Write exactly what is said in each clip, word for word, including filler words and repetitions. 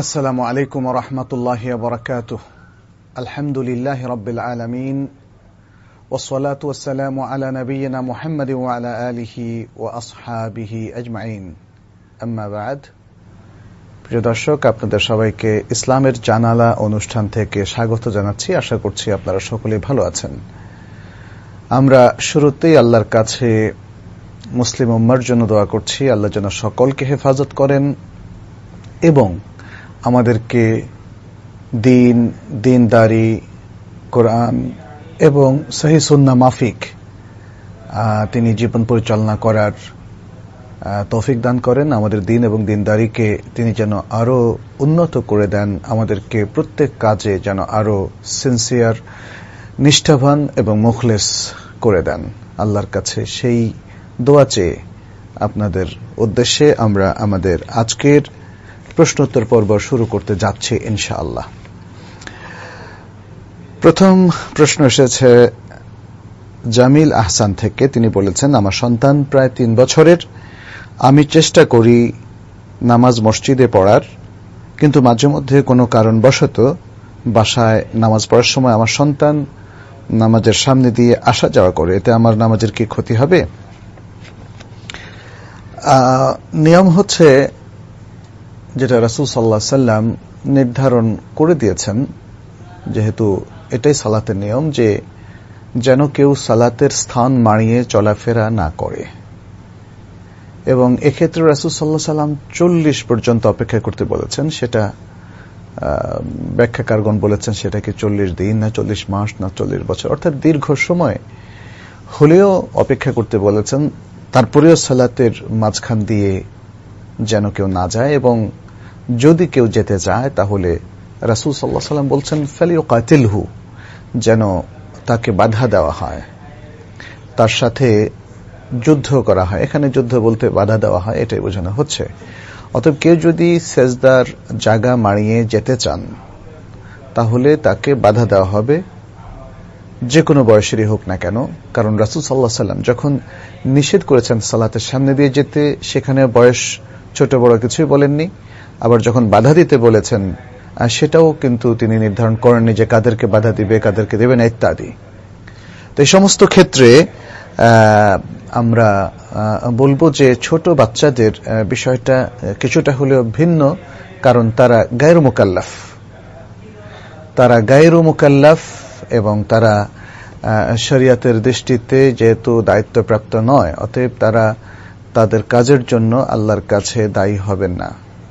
السلام عليكم ورحمة الله وبركاته. الحمد لله رب العالمين والصلاة والسلام على نبينا محمد وعلى آله وأصحابه أجمعين. أما بعد, প্রিয় দর্শক, আপনাদের সবাইকে ইসলামের জানালা অনুষ্ঠান থেকে স্বাগত জানাচ্ছি। আশা করছি আপনারা সকলেই ভালো আছেন। আমরা শুরুতেই আল্লাহর কাছে মুসলিম উম্মার জন্য দোয়া করছি, আল্লাহ যেন সকলকে হেফাজত করেন এবং আমাদেরকে দিন, দিনদারি, কোরআন এবং সহিহ সুন্নাহ মাফিক তিনি জীবন পরিচালনা করার তৌফিক দান করেন। আমাদের দিন এবং দিনদারিকে তিনি যেন আরো উন্নত করে দেন, আমাদেরকে প্রত্যেক কাজে যেন আরো সিনসিয়ার, নিষ্ঠাবান এবং মুখলেস করে দেন। আল্লাহর কাছে সেই দোয়া চেয়ে আপনাদের উদ্দেশ্যে আমরা আমাদের আজকের প্রশ্নোত্তর পর্ব শুরু করতে যাচ্ছি ইনশাআল্লাহ। প্রথম প্রশ্ন এসেছে জামিল আহসান থেকে। তিনি বলেছেন, আমার সন্তান প্রায় তিন বছরের। আমি চেষ্টা করি নামাজ মসজিদে পড়ার, কিন্তু মাঝে মধ্যে কোনো কারণবশত বাসায় নামাজ পড়ার সময় আমার সন্তান নামাজের সামনে দিয়ে আসা যাওয়া করে। এতে আমার নামাজের কি ক্ষতি হবে? নিয়ম হচ্ছে যেটা রাসূল সাল্লাল্লাহু আলাইহি সাল্লাম নির্ধারণ করে দিয়েছেন, যেহেতু এটাই সালাতের নিয়ম, যে যেন কেউ সালাতের স্থান মাড়িয়ে চলাফেরা না করে। এবং এক্ষেত্রে রাসূল সাল্লাল্লাহু আলাইহি সাল্লাম চল্লিশ পর্যন্ত অপেক্ষা করতে বলেছেন। সেটা ব্যাখ্যাকারগণ বলেছেন সেটাকে চল্লিশ দিন না চল্লিশ মাস না চল্লিশ বছর, অর্থাৎ দীর্ঘ সময় হলেও অপেক্ষা করতে বলেছেন। তারপরেও সালাতের মাঝখান দিয়ে যেন কেউ না যায়, এবং যদি কেউ যেতে চায় তাহলে রাসূল সাল্লাল্লাহু আলাইহি সাল্লাম বলছেন ফালিয়ুকাতিলহু, যেন তাকে বাধা দেওয়া হয়, তার সাথে যুদ্ধ করা হয়। এখানে যুদ্ধ বলতে বাধা দেওয়া হয়, এটাই বোঝানো হচ্ছে। অতএব কেউ যদি সেজদার জায়গা মাড়িয়ে যেতে চান তাহলে তাকে বাধা দেওয়া হবে, যে কোনো বয়সেরই হোক না কেন। কারণ রাসূল সাল্লাল্লাহু আলাইহি সাল্লাম যখন নিষেধ করেছেন সালাতের সামনে দিয়ে যেতে, সেখানে বয়স ছোট বড় কিছুই বলেননি। আবার যখন বাধা দিতে বলেছেন, সেটাও কিন্তু তিনি নির্ধারণ করেননি যে কাদেরকে বাধা দিবে, কাদেরকে দেবে না, ইত্যাদি। তো এই সমস্ত ক্ষেত্রে আমরা বলবো যে ছোট বাচ্চাদের বিষয়টা কিছুটা হলেও ভিন্ন, কারণ তারা গায়রু মুকাল্লাফ, তারা গায়রু মুকাল্লাফ এবং তারা শরিয়তের দৃষ্টিতে যেহেতু দায়িত্বপ্রাপ্ত নয়, অতএব তারা তাদের কাজের জন্য আল্লাহর কাছে দায়ী হবেন না।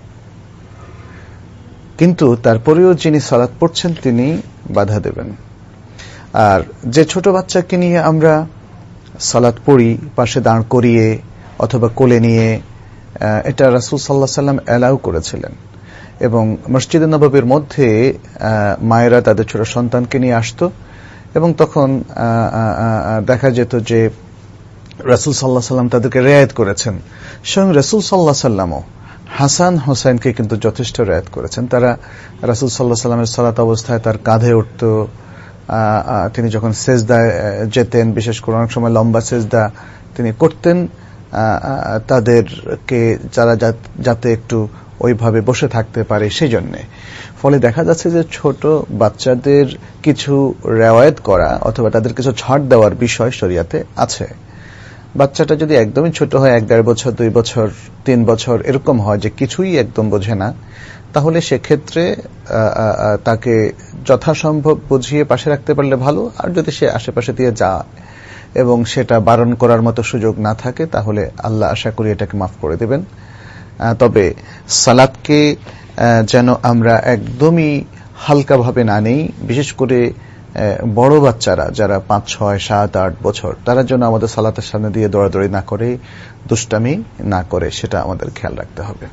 কিন্তু তারপরেও যিনি সালাত পড়ছেন তিনি বাধা দেবেন। আর যে ছোট বাচ্চাকে নিয়ে আমরা সালাত পড়ি, পাশে দাঁড় করিয়ে অথবা কোলে নিয়ে, এটা রাসূল সাল্লাল্লাহু আলাইহি সাল্লাম অ্যালাউ করেছিলেন। এবং মসজিদে নববীর মধ্যে মায়েরা তাদের ছোট সন্তানকে নিয়ে আসতো, এবং তখন দেখা যেত যে রাসূল সাল্লাল্লাহু আলাইহি সাল্লাম তাদেরকে রিয়ায়ত করেছেন। স্বয়ং রাসূল সাল্লাল্লাহু আলাইহি সাল্লামও হাসান হোসেনকে কিন্তু যথেষ্ট রিয়ায়ত করেছেন। তারা রাসূল সাল্লাল্লাহু আলাইহি সাল্লামের সালাত অবস্থায় তার কাঁধে উঠত, তিনি যখন সেজদায় যেতেন, বিশেষ করে অনেক সময় লম্বা সেজদা তিনি করতেন, তাদেরকে যারা যাতে একটু ওইভাবে বসে থাকতে পারে সেই জন্যে। ফলে দেখা যাচ্ছে যে ছোট বাচ্চাদের কিছু রেওয়ায়েত করা অথবা তাদের কিছু ছাড় দেওয়ার বিষয় শরিয়াতে আছে। বাচ্চাটা যদি একদমই ছোট হয়, এক দেড় বছর, দুই বছর, তিন বছর এরকম হয় যে কিছুই একদম বোঝে না, তাহলে সেক্ষেত্রে তাকে যথাসম্ভব বুঝিয়ে পাশে রাখতে পারলে ভালো। আর যদি সে আশেপাশে দিয়ে যায় এবং সেটা বারণ করার মতো সুযোগ না থাকে, তাহলে আল্লাহ আশা করি এটাকে মাফ করে দেবেন। তবে সালাতকে যেন আমরা একদমই হালকাভাবে না নেই, বিশেষ করে বড় বাচ্চারা যারা পাঁচ ছয় সাত আট বছর, তারা যেন আমাদের সালাতের সামনে দিয়ে দৌড়াদৌড়ি না করে, দুষ্টামি না করে, সেটা আমাদের খেয়াল রাখতে হবে।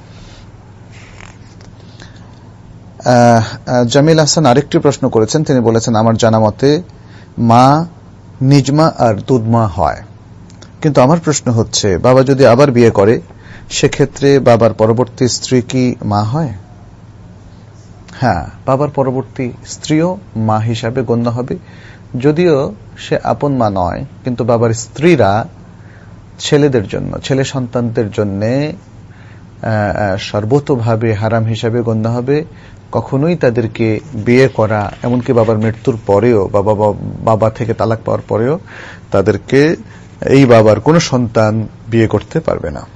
জামিল হাসান আরেকটি প্রশ্ন করেছেন। তিনি বলেছেন, আমার জানা মতে মা নিজমা আর দুধমা হয়, কিন্তু আমার প্রশ্ন হচ্ছে বাবা যদি আবার বিয়ে করে, সেক্ষেত্রে বাবার পরবর্তী স্ত্রী কি মা হয়? হ্যাঁ, বাবার পরবর্তী স্ত্রীও মা হিসাবে গণ্য হবে, যদিও সে আপন মা নয়। কিন্তু বাবার স্ত্রীরা ছেলেদের জন্য, ছেলে সন্তানদের জন্য সর্বতোভাবে হারাম হিসাবে গণ্য হবে, কখনোই তাদেরকে বিয়ে করা, এমনকি বাবার মৃত্যুর পরেও, বাবা বাবা থেকে তালাক পাওয়ার পরেও তাদেরকে এই বাবার কোনো সন্তান বিয়ে করতে পারবে না।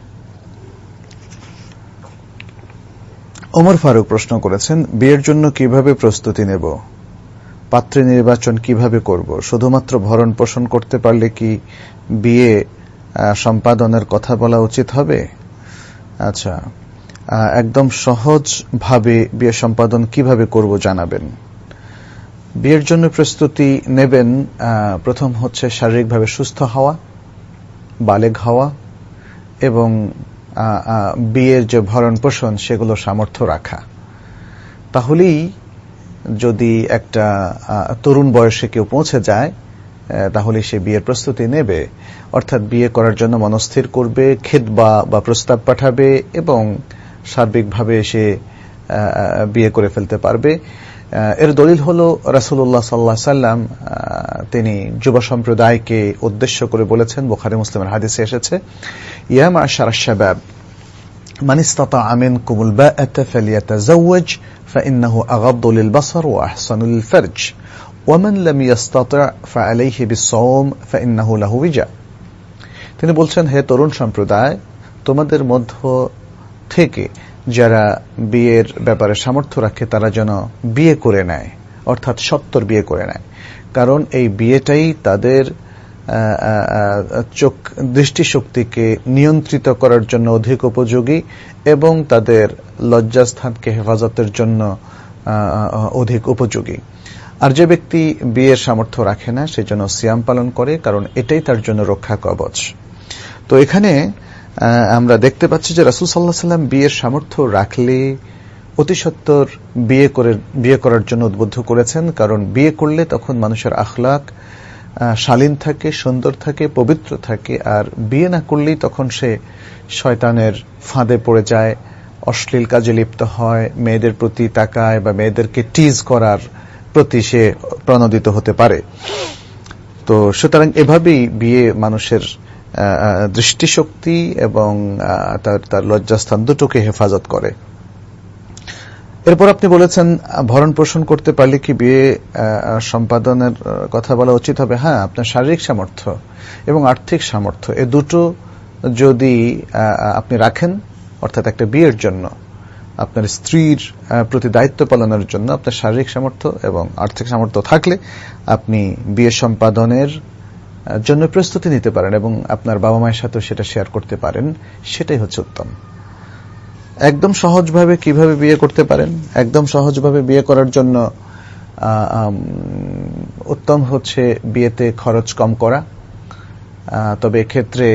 ওমর ফারুক প্রশ্ন করেছেন, বিয়ের জন্য কিভাবে প্রস্তুতি নেব, পাত্রী নির্বাচন কিভাবে করব, শুধুমাত্র ভরণ পোষণ করতে পারলে কি বিয়ে সম্পাদনের কথা বলা উচিত হবে? আচ্ছা, একদম সহজ ভাবে বিয়ে সম্পাদন কিভাবে করব জানাবেন। বিয়ের জন্য প্রস্তুতি নেবেন, প্রথম হচ্ছে শারীরিকভাবে সুস্থ হওয়া, বালেগ হওয়া এবং বিয়ের যে ভরণ পোষণ সেগুলো সামর্থ্য রাখা। তাহলেই যদি একটা তরুণ বয়সে কেউ পৌঁছে যায় তাহলে সে বিয়ের প্রস্তুতি নেবে, অর্থাৎ বিয়ে করার জন্য মনস্থির করবে, খেতবা বা প্রস্তাব পাঠাবে এবং সার্বিকভাবে সে বিয়ে করে ফেলতে পারবে। এর দলিল হল রাসূলুল্লাহ সাল্লাল্লাহু আলাইহি সাল্লাম তিনি যুব সম্প্রদায়কে উদ্দেশ্য করে বলেছেন, বুখারী মুসলিমের হাদিসে এসেছে, ইয়া মা'শারাশ শাবাব মান ইসতাতা'a মিনকুমুল বা'আতা ফালইয়াতাযাওয়াজ ফাইন্নাহু আগাদ্দু লিলবাসার ওয়া আহসানু লিলফারজ ওয়া মান লাম ইসতাতি' ফাআলাইহি বিস-সাওম ফাইন্নাহু লাহু ওয়িজা। তিনি বলছেন, হে তরুণ সম্প্রদায়, তোমাদের মধ্য থেকে যারা বিয়ের ব্যাপারে সামর্থ্য রাখে তারা যেন বিয়ে করে নেয়, অর্থাৎ সত্তর বিয়ে করে নেয়, কারণ এই বিয়েটাই তাদের চোখ দৃষ্টিশক্তিকে নিয়ন্ত্রিত করার জন্য অধিক উপযোগী এবং তাদের লজ্জাস্থানকে হেফাজতের জন্য অধিক উপযোগী। আর যে ব্যক্তি বিয়ের সামর্থ্য রাখে না সে যেন সিয়াম পালন করে, কারণ এটাই তার জন্য রক্ষা কবচ। তো এখানে আমরা দেখতে পাচ্ছি যে রাসূল সাল্লাল্লাহু আলাইহি সাল্লাম বিয়ের সামর্থ্য রাখলে অতি সত্বর বিয়ে করে বিয়ে করার জন্য উদ্বুদ্ধ করেছেন, কারণ বিয়ে করলে তখন মানুষের আখলাক শালীন থাকে, সুন্দর থাকে, পবিত্র থাকে। আর বিয়ে না করলেই তখন সে শয়তানের ফাঁদে পড়ে যায়, অশ্লীল কাজে লিপ্ত হয়, মেয়েদের প্রতি তাকায় বা মেয়েদেরকে টিজ করার প্রতি সে প্রণোদিত হতে পারে। তো সুতরাং এভাবেই বিয়ে মানুষের দৃষ্টিশক্তি এবং তার তার লজ্জাস্থান দুটোকে হেফাজত করে। এরপর আপনি বলেছেন, ভরণ পোষণ করতে পারলে কি বিয়ে সম্পাদনের কথা বলা উচিত হবে? হ্যাঁ, আপনার শারীরিক সামর্থ্য এবং আর্থিক সামর্থ্য এ দুটো যদি আপনি রাখেন, অর্থাৎ একটা বিয়ের জন্য আপনার স্ত্রীর প্রতি দায়িত্ব পালনের জন্য আপনার শারীরিক সামর্থ্য এবং আর্থিক সামর্থ্য থাকলে আপনি বিয়ে সম্পাদনের জন্য প্রস্তুতি নিতে পারেন এবং আপনার বাবা মায়ের সাথে সেটা শেয়ার করতে পারেন, সেটাই হচ্ছে উত্তম। একদম সহজভাবে কিভাবে বিয়ে করতে পারেন? একদম সহজভাবে বিয়ে করার জন্য উত্তম হচ্ছে বিয়েতে খরচ কম করা। তবে এক্ষেত্রে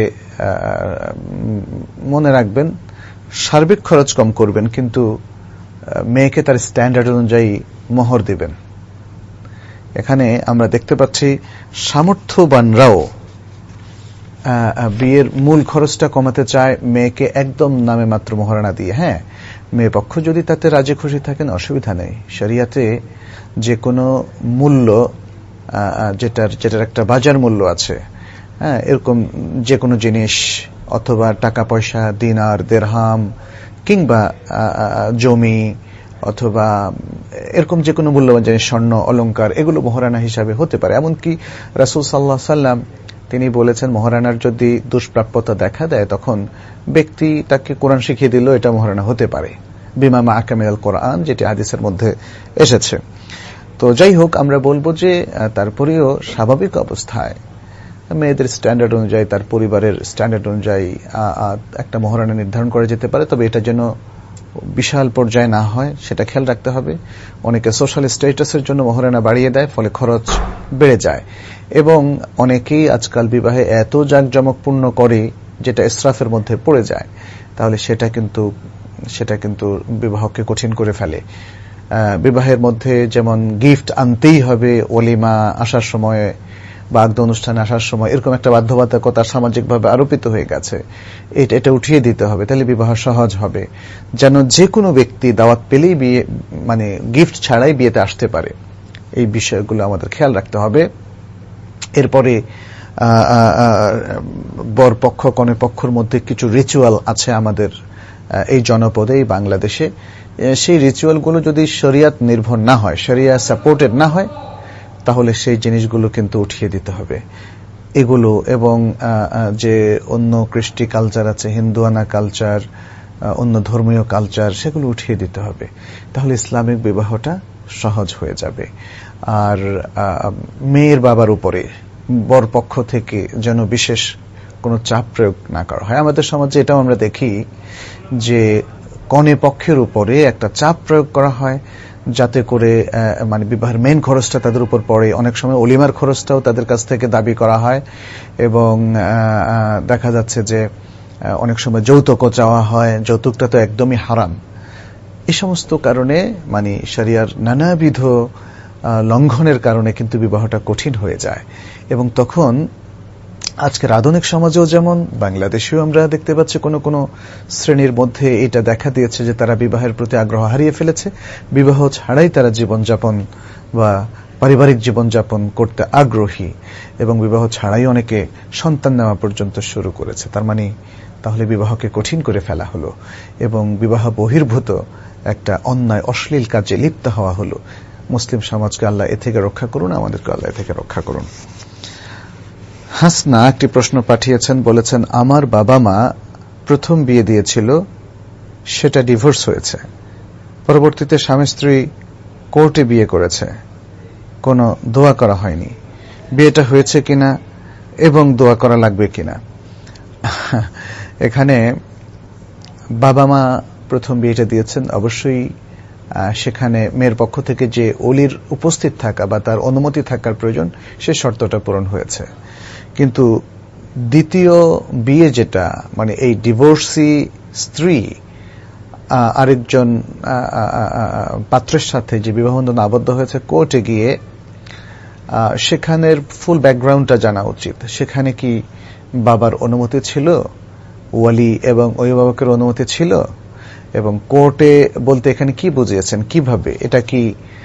মনে রাখবেন, সার্বিক খরচ কম করবেন, কিন্তু মেয়েকে তার স্ট্যান্ডার্ড অনুযায়ী মোহর দিবেন। এখানে আমরা দেখতে পাচ্ছি সামর্থ্যবানরাও বিয়ের মূল খরচটা কমাতে চায় মেয়েকে একদম নামে মাত্র মোহরানা দিয়ে। হ্যাঁ, মেয়ে পক্ষ যদি তাতে রাজি খুশি থাকেন অসুবিধা নেই। শরিয়াতে যে কোনো মূল্য যেটার যেটার একটা বাজার মূল্য আছে, হ্যাঁ, এরকম যে কোনো জিনিস অথবা টাকা পয়সা, দিনার, দিরহাম কিংবা জমি অথবা এরকম যে কোনো মূল্যবান জিনিস, স্বর্ণ, অলংকার, এগুলো মোহরানা হিসাবে হতে পারে। এমনকি রাসূল সাল্লাল্লাহু আলাইহি সাল্লাম তিনি বলেছেন, মোহরানার যদি দুষ্প্রাপ্যতা দেখা দেয় তখন ব্যক্তি তাকে কোরআন শিখিয়ে দিল, এটা মোহরানা হতে পারে, বিমা মাআকা মিনাল কোরআন, যেটি হাদিসের মধ্যে এসেছে। তো যাই হোক, আমরা বলবো যে তারপরেও স্বাভাবিক অবস্থায় মেয়েদের স্ট্যান্ডার্ড অনুযায়ী, তার পরিবারের স্ট্যান্ডার্ড অনুযায়ী একটা মোহরানা নির্ধারণ করা যেতে পারে, তবে এটা যেন বিশাল পর্যায়ে না হয় সেটা খেয়াল রাখতে হবে। অনেকে সোশ্যাল স্ট্যাটাসের জন্য মোহরানা বাড়িয়ে দেয়, ফলে খরচ বেড়ে যায় এবং অনেকেই আজকাল বিবাহে এত জাঁকজমকপূর্ণ করে যেটা ইসরাফের মধ্যে পড়ে যায়, তাহলে সেটা কিন্তু সেটা কিন্তু বিবাহকে কঠিন করে ফেলে। বিবাহের মধ্যে যেমন গিফট আনতেই হবে ওলিমা আসার সময়, বাগদ অনুষ্ঠানে আসার সময়, এরকম একটা বাধ্যবাধকতা সামাজিকভাবে আরোপিত হয়ে গেছে, এটা এটা উঠিয়ে দিতে হবে, তাহলে বিবাহ সহজ হবে। যেন যে কোনো ব্যক্তি দাওয়াত পেলেই বিয়ে, মানে গিফট ছাড়াই বিয়েতে আসতে পারে, এই বিষয়গুলো আমাদের খেয়াল রাখতে হবে। এরপরে বর পক্ষ কনে পক্ষের মধ্যে কিছু রিচুয়াল আছে আমাদের এই জনপদে, এই বাংলাদেশে সেই রিচুয়ালগুলো যদি শরিয়াত নির্ভর না হয়, শরিয়া সাপোর্টেড না হয়, তাহলে সেই জিনিসগুলো কিন্তু উঠিয়ে দিতে হবে এগুলো। এবং যে অন্য কৃষ্টি কালচার আছে, হিন্দুয়ানা কালচার, অন্য ধর্মীয় কালচার, সেগুলো উঠিয়ে দিতে হবে। তাহলে ইসলামিক বিবাহটা সহজ হয়ে যাবে। আর মেয়ের বাবার উপরে বর পক্ষ থেকে যেন বিশেষ কোনো চাপ প্রয়োগ না করা হয়। আমাদের সমাজে এটাও আমরা দেখি যে কনে পক্ষের উপরে একটা চাপ প্রয়োগ করা হয়, যাতে করে মানে বিবাহের মেইন খরচটা তাদের উপর পড়ে। অনেক সময় অলিমার খরচটাও তাদের কাছ থেকে দাবি করা হয়, এবং দেখা যাচ্ছে যে অনেক সময় যৌতুকও চাওয়া হয়। যৌতুকটা তো একদমই হারাম। এই সমস্ত কারণে মানে শরিয়ার নানাবিধ লঙ্ঘনের কারণে কিন্তু বিবাহটা কঠিন হয়ে যায়। এবং তখন আজকের আধুনিক সমাজেও যেমন, বাংলাদেশেও আমরা দেখতে পাচ্ছি কোনো কোনো শ্রেণীর মধ্যে এটা দেখা দিয়েছে যে তারা বিবাহের প্রতি আগ্রহ হারিয়ে ফেলেছে। বিবাহ ছাড়াই তারা জীবনযাপন বা পারিবারিক জীবনযাপন করতে আগ্রহী, এবং বিবাহ ছাড়াই অনেকে সন্তান নেওয়া পর্যন্ত শুরু করেছে। তার মানে তাহলে বিবাহকে কঠিন করে ফেলা হলো, এবং বিবাহ বহির্ভূত একটা অন্যায় অশ্লীল কাজে লিপ্ত হওয়া হলো। মুসলিম সমাজকে আল্লাহ এ থেকে রক্ষা করুন, আমাদেরকে আল্লাহ এ থেকে রক্ষা করুন। হাসনা একটি প্রশ্ন পাঠিয়েছেন, বলেছেন আমার বাবা মা প্রথম বিয়ে দিয়েছিল, সেটা ডিভোর্স হয়েছে। পরবর্তীতে স্বামী স্ত্রী কোর্টে বিয়ে করেছে, কোনো দোয়া করা হয়নি। বিয়েটা হয়েছে কিনা এবং দোয়া করা লাগবে কিনা? এখানে বাবা মা প্রথম বিয়েটা দিয়েছেন, অবশ্যই সেখানে মেয়ের পক্ষ থেকে যে ওলির উপস্থিত থাকা বা তার অনুমতি থাকার প্রয়োজন, সে শর্তটা পূরণ হয়েছে। কিন্তু দ্বিতীয় বিয়ে যেটা, মানে এই ডিভোর্সি স্ত্রী আরেকজন পাত্রের সাথে যে বিবাহবন্ধন আবদ্ধ হয়েছে কোর্টে গিয়ে, সেখানের ফুল ব্যাকগ্রাউন্ডটা জানা উচিত। সেখানে কি বাবার অনুমতি ছিল, ওয়ালি এবং অভিভাবকের অনুমতি ছিল, এবং কোর্টে বলতে এখানে কি বুঝিয়েছেন, কিভাবে, এটা কি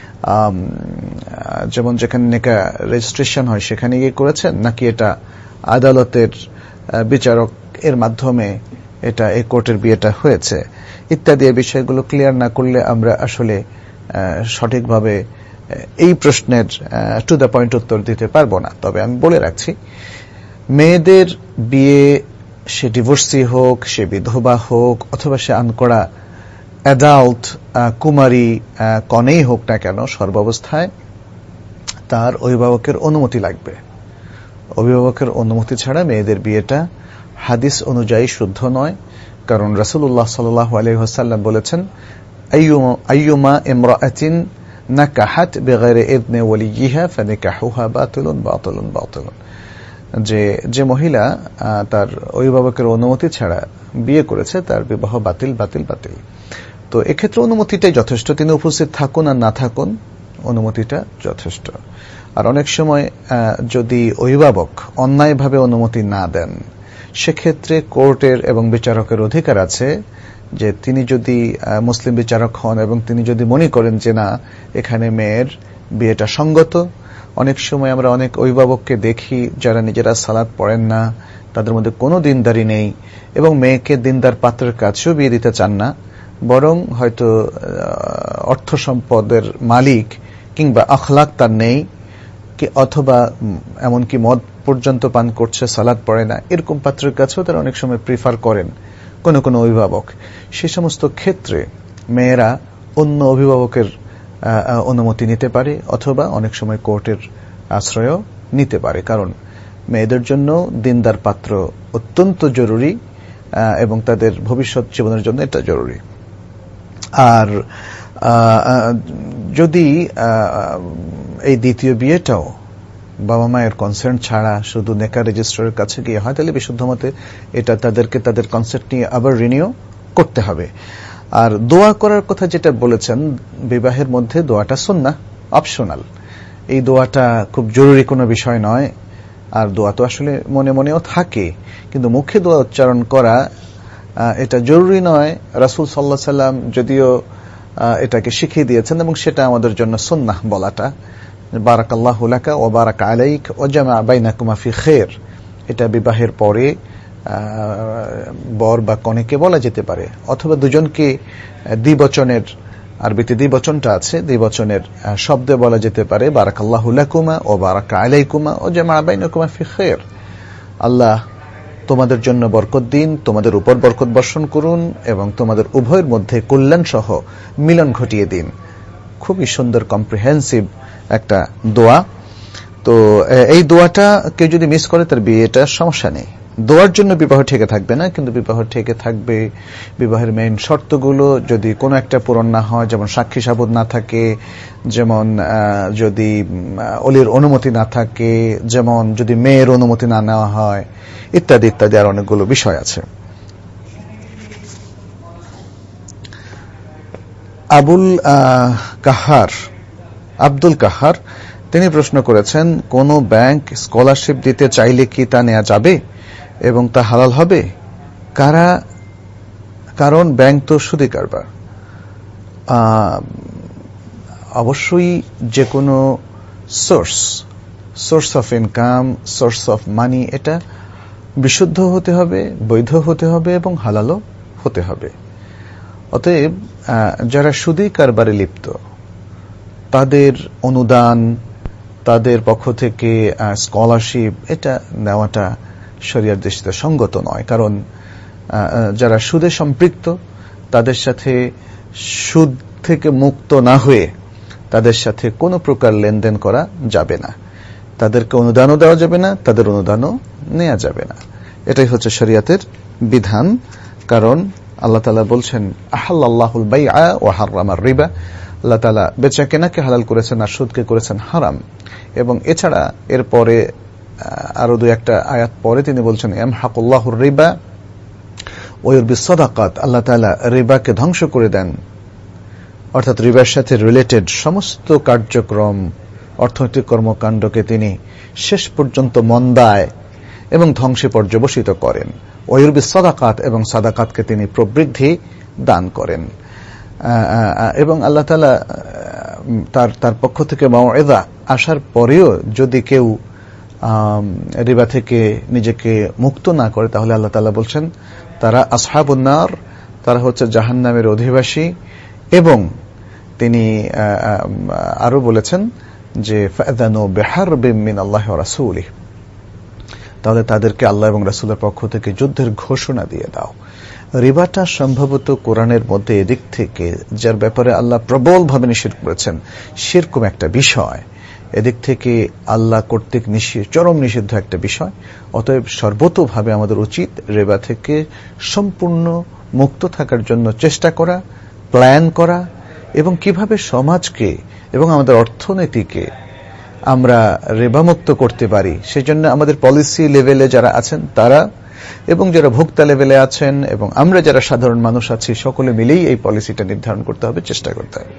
যেমন যেখানে নেকা রেজিস্ট্রেশন হয় সেখানে গিয়ে করেছেন, নাকি এটা আদালতের বিচারক এর মাধ্যমে এটা এই কোর্টের বিয়েটা হয়েছে, ইত্যাদি বিষয়গুলো ক্লিয়ার না করলে আমরা আসলে সঠিকভাবে এই প্রশ্নের টু দ্য পয়েন্ট উত্তর দিতে পারবো না। তবে আমি বলে রাখছি, মেয়েদের বিয়ে, সে ডিভোর্সি হোক, সে বিধবা হোক, অথবা সে আনকড়া অ্যাডাল্ট কুমারী কনেই হোক না কেন, সর্বাবস্থায় তার অভিভাবকের অনুমতি লাগবে। অভিভাবকের অনুমতি ছাড়া মেয়েদের বিয়েটা হাদিস অনুযায়ী শুদ্ধ নয়। কারণ রাসূলুল্লাহ সাল্লাল্লাহু আলাইহি ওয়াসাল্লাম বলেছেন, আইয়ুমা ইমরাআতিন নাকাহাত বিগাইরি ইযনি ওয়ালিয়িহা ফানিকাহুহা বাতিলুন বাতিলুন বাতিলুন, যে যে মহিলা তার অভিভাবকের অনুমতি ছাড়া বিয়ে করেছে, তার বিবাহ বাতিল বাতিল বাতিল। তো এক্ষেত্রে অনুমতিটাই যথেষ্ট। তিনি উপস্থিত থাকুন আর না থাকুন, অনুমতিটা যথেষ্ট। আর অনেক সময় যদি অভিভাবক অন্যায়ভাবে অনুমতি না দেন, সেক্ষেত্রে কোর্টের এবং বিচারকের অধিকার আছে যে তিনি যদি মুসলিম বিচারক হন এবং তিনি যদি মনে করেন যে না, এখানে মেয়ের বিয়েটা সঙ্গত। অনেক সময় আমরা অনেক অভিভাবককে দেখি যারা নিজেরা সালাত পড়েন না, তাদের মধ্যে কোনো দিনদারি নেই, এবং মেয়েকে দিনদার পাত্রের কাছেও বিয়ে দিতে চান না, বরং হয়তো অর্থ সম্পদের মালিক কিংবা আখলাক তার নেই, অথবা এমনকি মদ পর্যন্ত পান করছে, সালাত পড়ে না, এরকম পাত্রের কাছেও তারা অনেক সময় প্রিফার করেন কোন কোন অভিভাবক। সে সমস্ত ক্ষেত্রে মেয়েরা অন্য অভিভাবকের অনুমতি নিতে পারে, অথবা অনেক সময় কোর্টের আশ্রয়ও নিতে পারে। কারণ মেয়েদের জন্য দিনদার পাত্র অত্যন্ত জরুরি, এবং তাদের ভবিষ্যৎ জীবনের জন্য এটা জরুরি। আর যদি এই দ্বিতীয় বিয়েটাও বাবা মায়ের কনসেন্ট ছাড়া শুধু নেকা রেজিস্ট্রারের কাছে গিয়ে হয়, তাহলে বিশুদ্ধ মতে এটা তাদেরকে তাদের কনসেন্ট নিয়ে আবার রিনিউ করতে হবে। আর দোয়া করার কথা যেটা বলেছেন, বিবাহের মধ্যে দোয়াটা সুন্নাহ, অপশনাল। এই দোয়াটা খুব জরুরি কোনো বিষয় নয়। আর দোয়া তো আসলে মনে মনেও থাকে, কিন্তু মুখে দোয়া উচ্চারণ করা এটা জরুরি নয়। রাসূল সাল্লাল্লাহু আলাইহি সাল্লাম যদিও এটাকে শিখিয়ে দিয়েছেন, এবং সেটা আমাদের জন্য সুন্নাহ বলাটা, বারাকাল্লাহু লাকা ওয়া বারাকা আলাইক ওয়া জামা বাইনাকুমা ফি খায়র, এটা বিবাহের পরে বর বা কনেকে বলা যেতে পারে, অথবা দুজনকে দ্বিবচনের, আরবিতে দ্বিবচনটা আছে, দ্বিবচনের শব্দে বলা যেতে পারে বারাকাল্লাহু লাকুমা ও বারাকা আলাইকুমা ও জামা বাইনাকুমা ফি খায়র। আল্লাহ তোমাদের জন্য বরকত দিন, তোমাদের উপর বরকত বর্ষণ করুন এবং তোমাদের উভয়ের মধ্যে কল্যাণ সহ মিলন ঘটিয়ে দিন। খুবই সুন্দর কম্প্রিহেন্সিভ একটা দোয়া। তো এই দোয়াটা কেউ যদি মিস করে তার বিয়েটা সমস্যা নেই। দোয়ার জন্য বিবাহ ঠেকে থাকবে না, কিন্তু বিবাহ ঠেকে থাকবে বিবাহের মেইন শর্তগুলো যদি কোনো একটা পূরণ না হয়, যেমন সাক্ষী সাবুত না থাকে, যেমন যদি অলির অনুমতি না থাকে, যেমন যদি মেয়ের অনুমতি না নেওয়া হয়, ইত্যাদি ইত্যাদি আর অনেকগুলো বিষয় আছে। আবুল কাহার আব্দুল কাহার তিনি প্রশ্ন করেছেন, কোন ব্যাংক স্কলারশিপ দিতে চাইলে কি তা নেওয়া যাবে এবং তা হালাল হবে? কারা কারণ ব্যাংক তো সুদী কারবার। অবশ্যই যে কোনো source source of income, source of money, এটা বিশুদ্ধ হতে হবে, বৈধ হতে হবে এবং হালালও হতে হবে। অতএব যারা সুদী কারবারে লিপ্ত তাদের অনুদান, তাদের পক্ষ থেকে স্কলারশিপ এটা নেওয়াটা শরিয়ার দৃষ্টিতে সঙ্গত নয়। কারণ যারা সুদে সম্পৃক্ত তাদের সাথে সুদ থেকে মুক্ত না হয়ে তাদের সাথে কোনো প্রকার লেনদেন করা যাবে না, তাদেরকে অনুদানও দেওয়া যাবে না, তাদের অনুদানও নেওয়া যাবে না। এটাই হচ্ছে শরিয়াতের বিধান। কারণ আল্লাহ তাআলা বলছেন, আহাল্লাল্লাহুল বাইআ ওয়া হাররামার রিবা, আল্লাহ তাআলা বেচা কেনাকে হালাল করেছেন আর সুদকে করেছেন হারাম। এবং এছাড়া এরপরে আরো দুই একটা আয়াত পরে তিনি বলছেন, ইয়ামহাকুল্লাহুর রিবা ওয়া ইউরবিস সাদাকাত, আল্লাহ তাআলা রিবাকে ধ্বংস করে দেন, অর্থাৎ রিবার সাথে রিলেটেড সমস্ত কার্যক্রম, অর্থনৈতিক কর্মকাণ্ডকে তিনি শেষ পর্যন্ত মন্দায় এবং ধ্বংসে পর্যবসিত করেন। ওয়া ইউরবিস সাদাকাত, এবং সাদাকাতকে তিনি প্রবৃদ্ধি দান করেন। এবং আল্লাহ তাআলা তার তার পক্ষ থেকে মাউইযা আসার পরেও যদি কেউ রিবা থেকে নিজেকে মুক্ত না করে, তাহলে আল্লাহ তাআলা বলছেন তারা আসহাবুন নার, তারা হচ্ছে জাহান্নামের অধিবাসী। এবং তিনি আরো বলেছেন যে ফাযানু বিহারবিম মিনাল্লাহি ওয়া রাসূলিহি, তাহলে তাদেরকে আল্লাহ এবং রাসূলের পক্ষ থেকে যুদ্ধের ঘোষণা দিয়ে দাও। রিবাটা সম্ভবত কোরআনের মধ্যে এদিক থেকে যার ব্যাপারে আল্লাহ প্রবলভাবে নিষেধ করেছেন, শিরক একটা বিষয়, এদিক থেকে আল্লাহ কর্তৃক নিষিদ্ধ, চরম নিষিদ্ধ একটা বিষয়। অতএব সর্বতোভাবে আমাদের উচিত রিবা থেকে সম্পূর্ণ মুক্ত থাকার জন্য চেষ্টা করা, প্ল্যান করা, এবং কিভাবে সমাজকে এবং আমাদের অর্থনীতিকে আমরা রিবামুক্ত করতে পারি সেজন্য আমাদের পলিসি লেভেলে যারা আছেন তারা, এবং যারা ভোক্তা লেভেলে আছেন, এবং আমরা যারা সাধারণ মানুষ আছি, সকলে মিলেই এই পলিসিটা নির্ধারণ করতে হবে, চেষ্টা করতে হবে।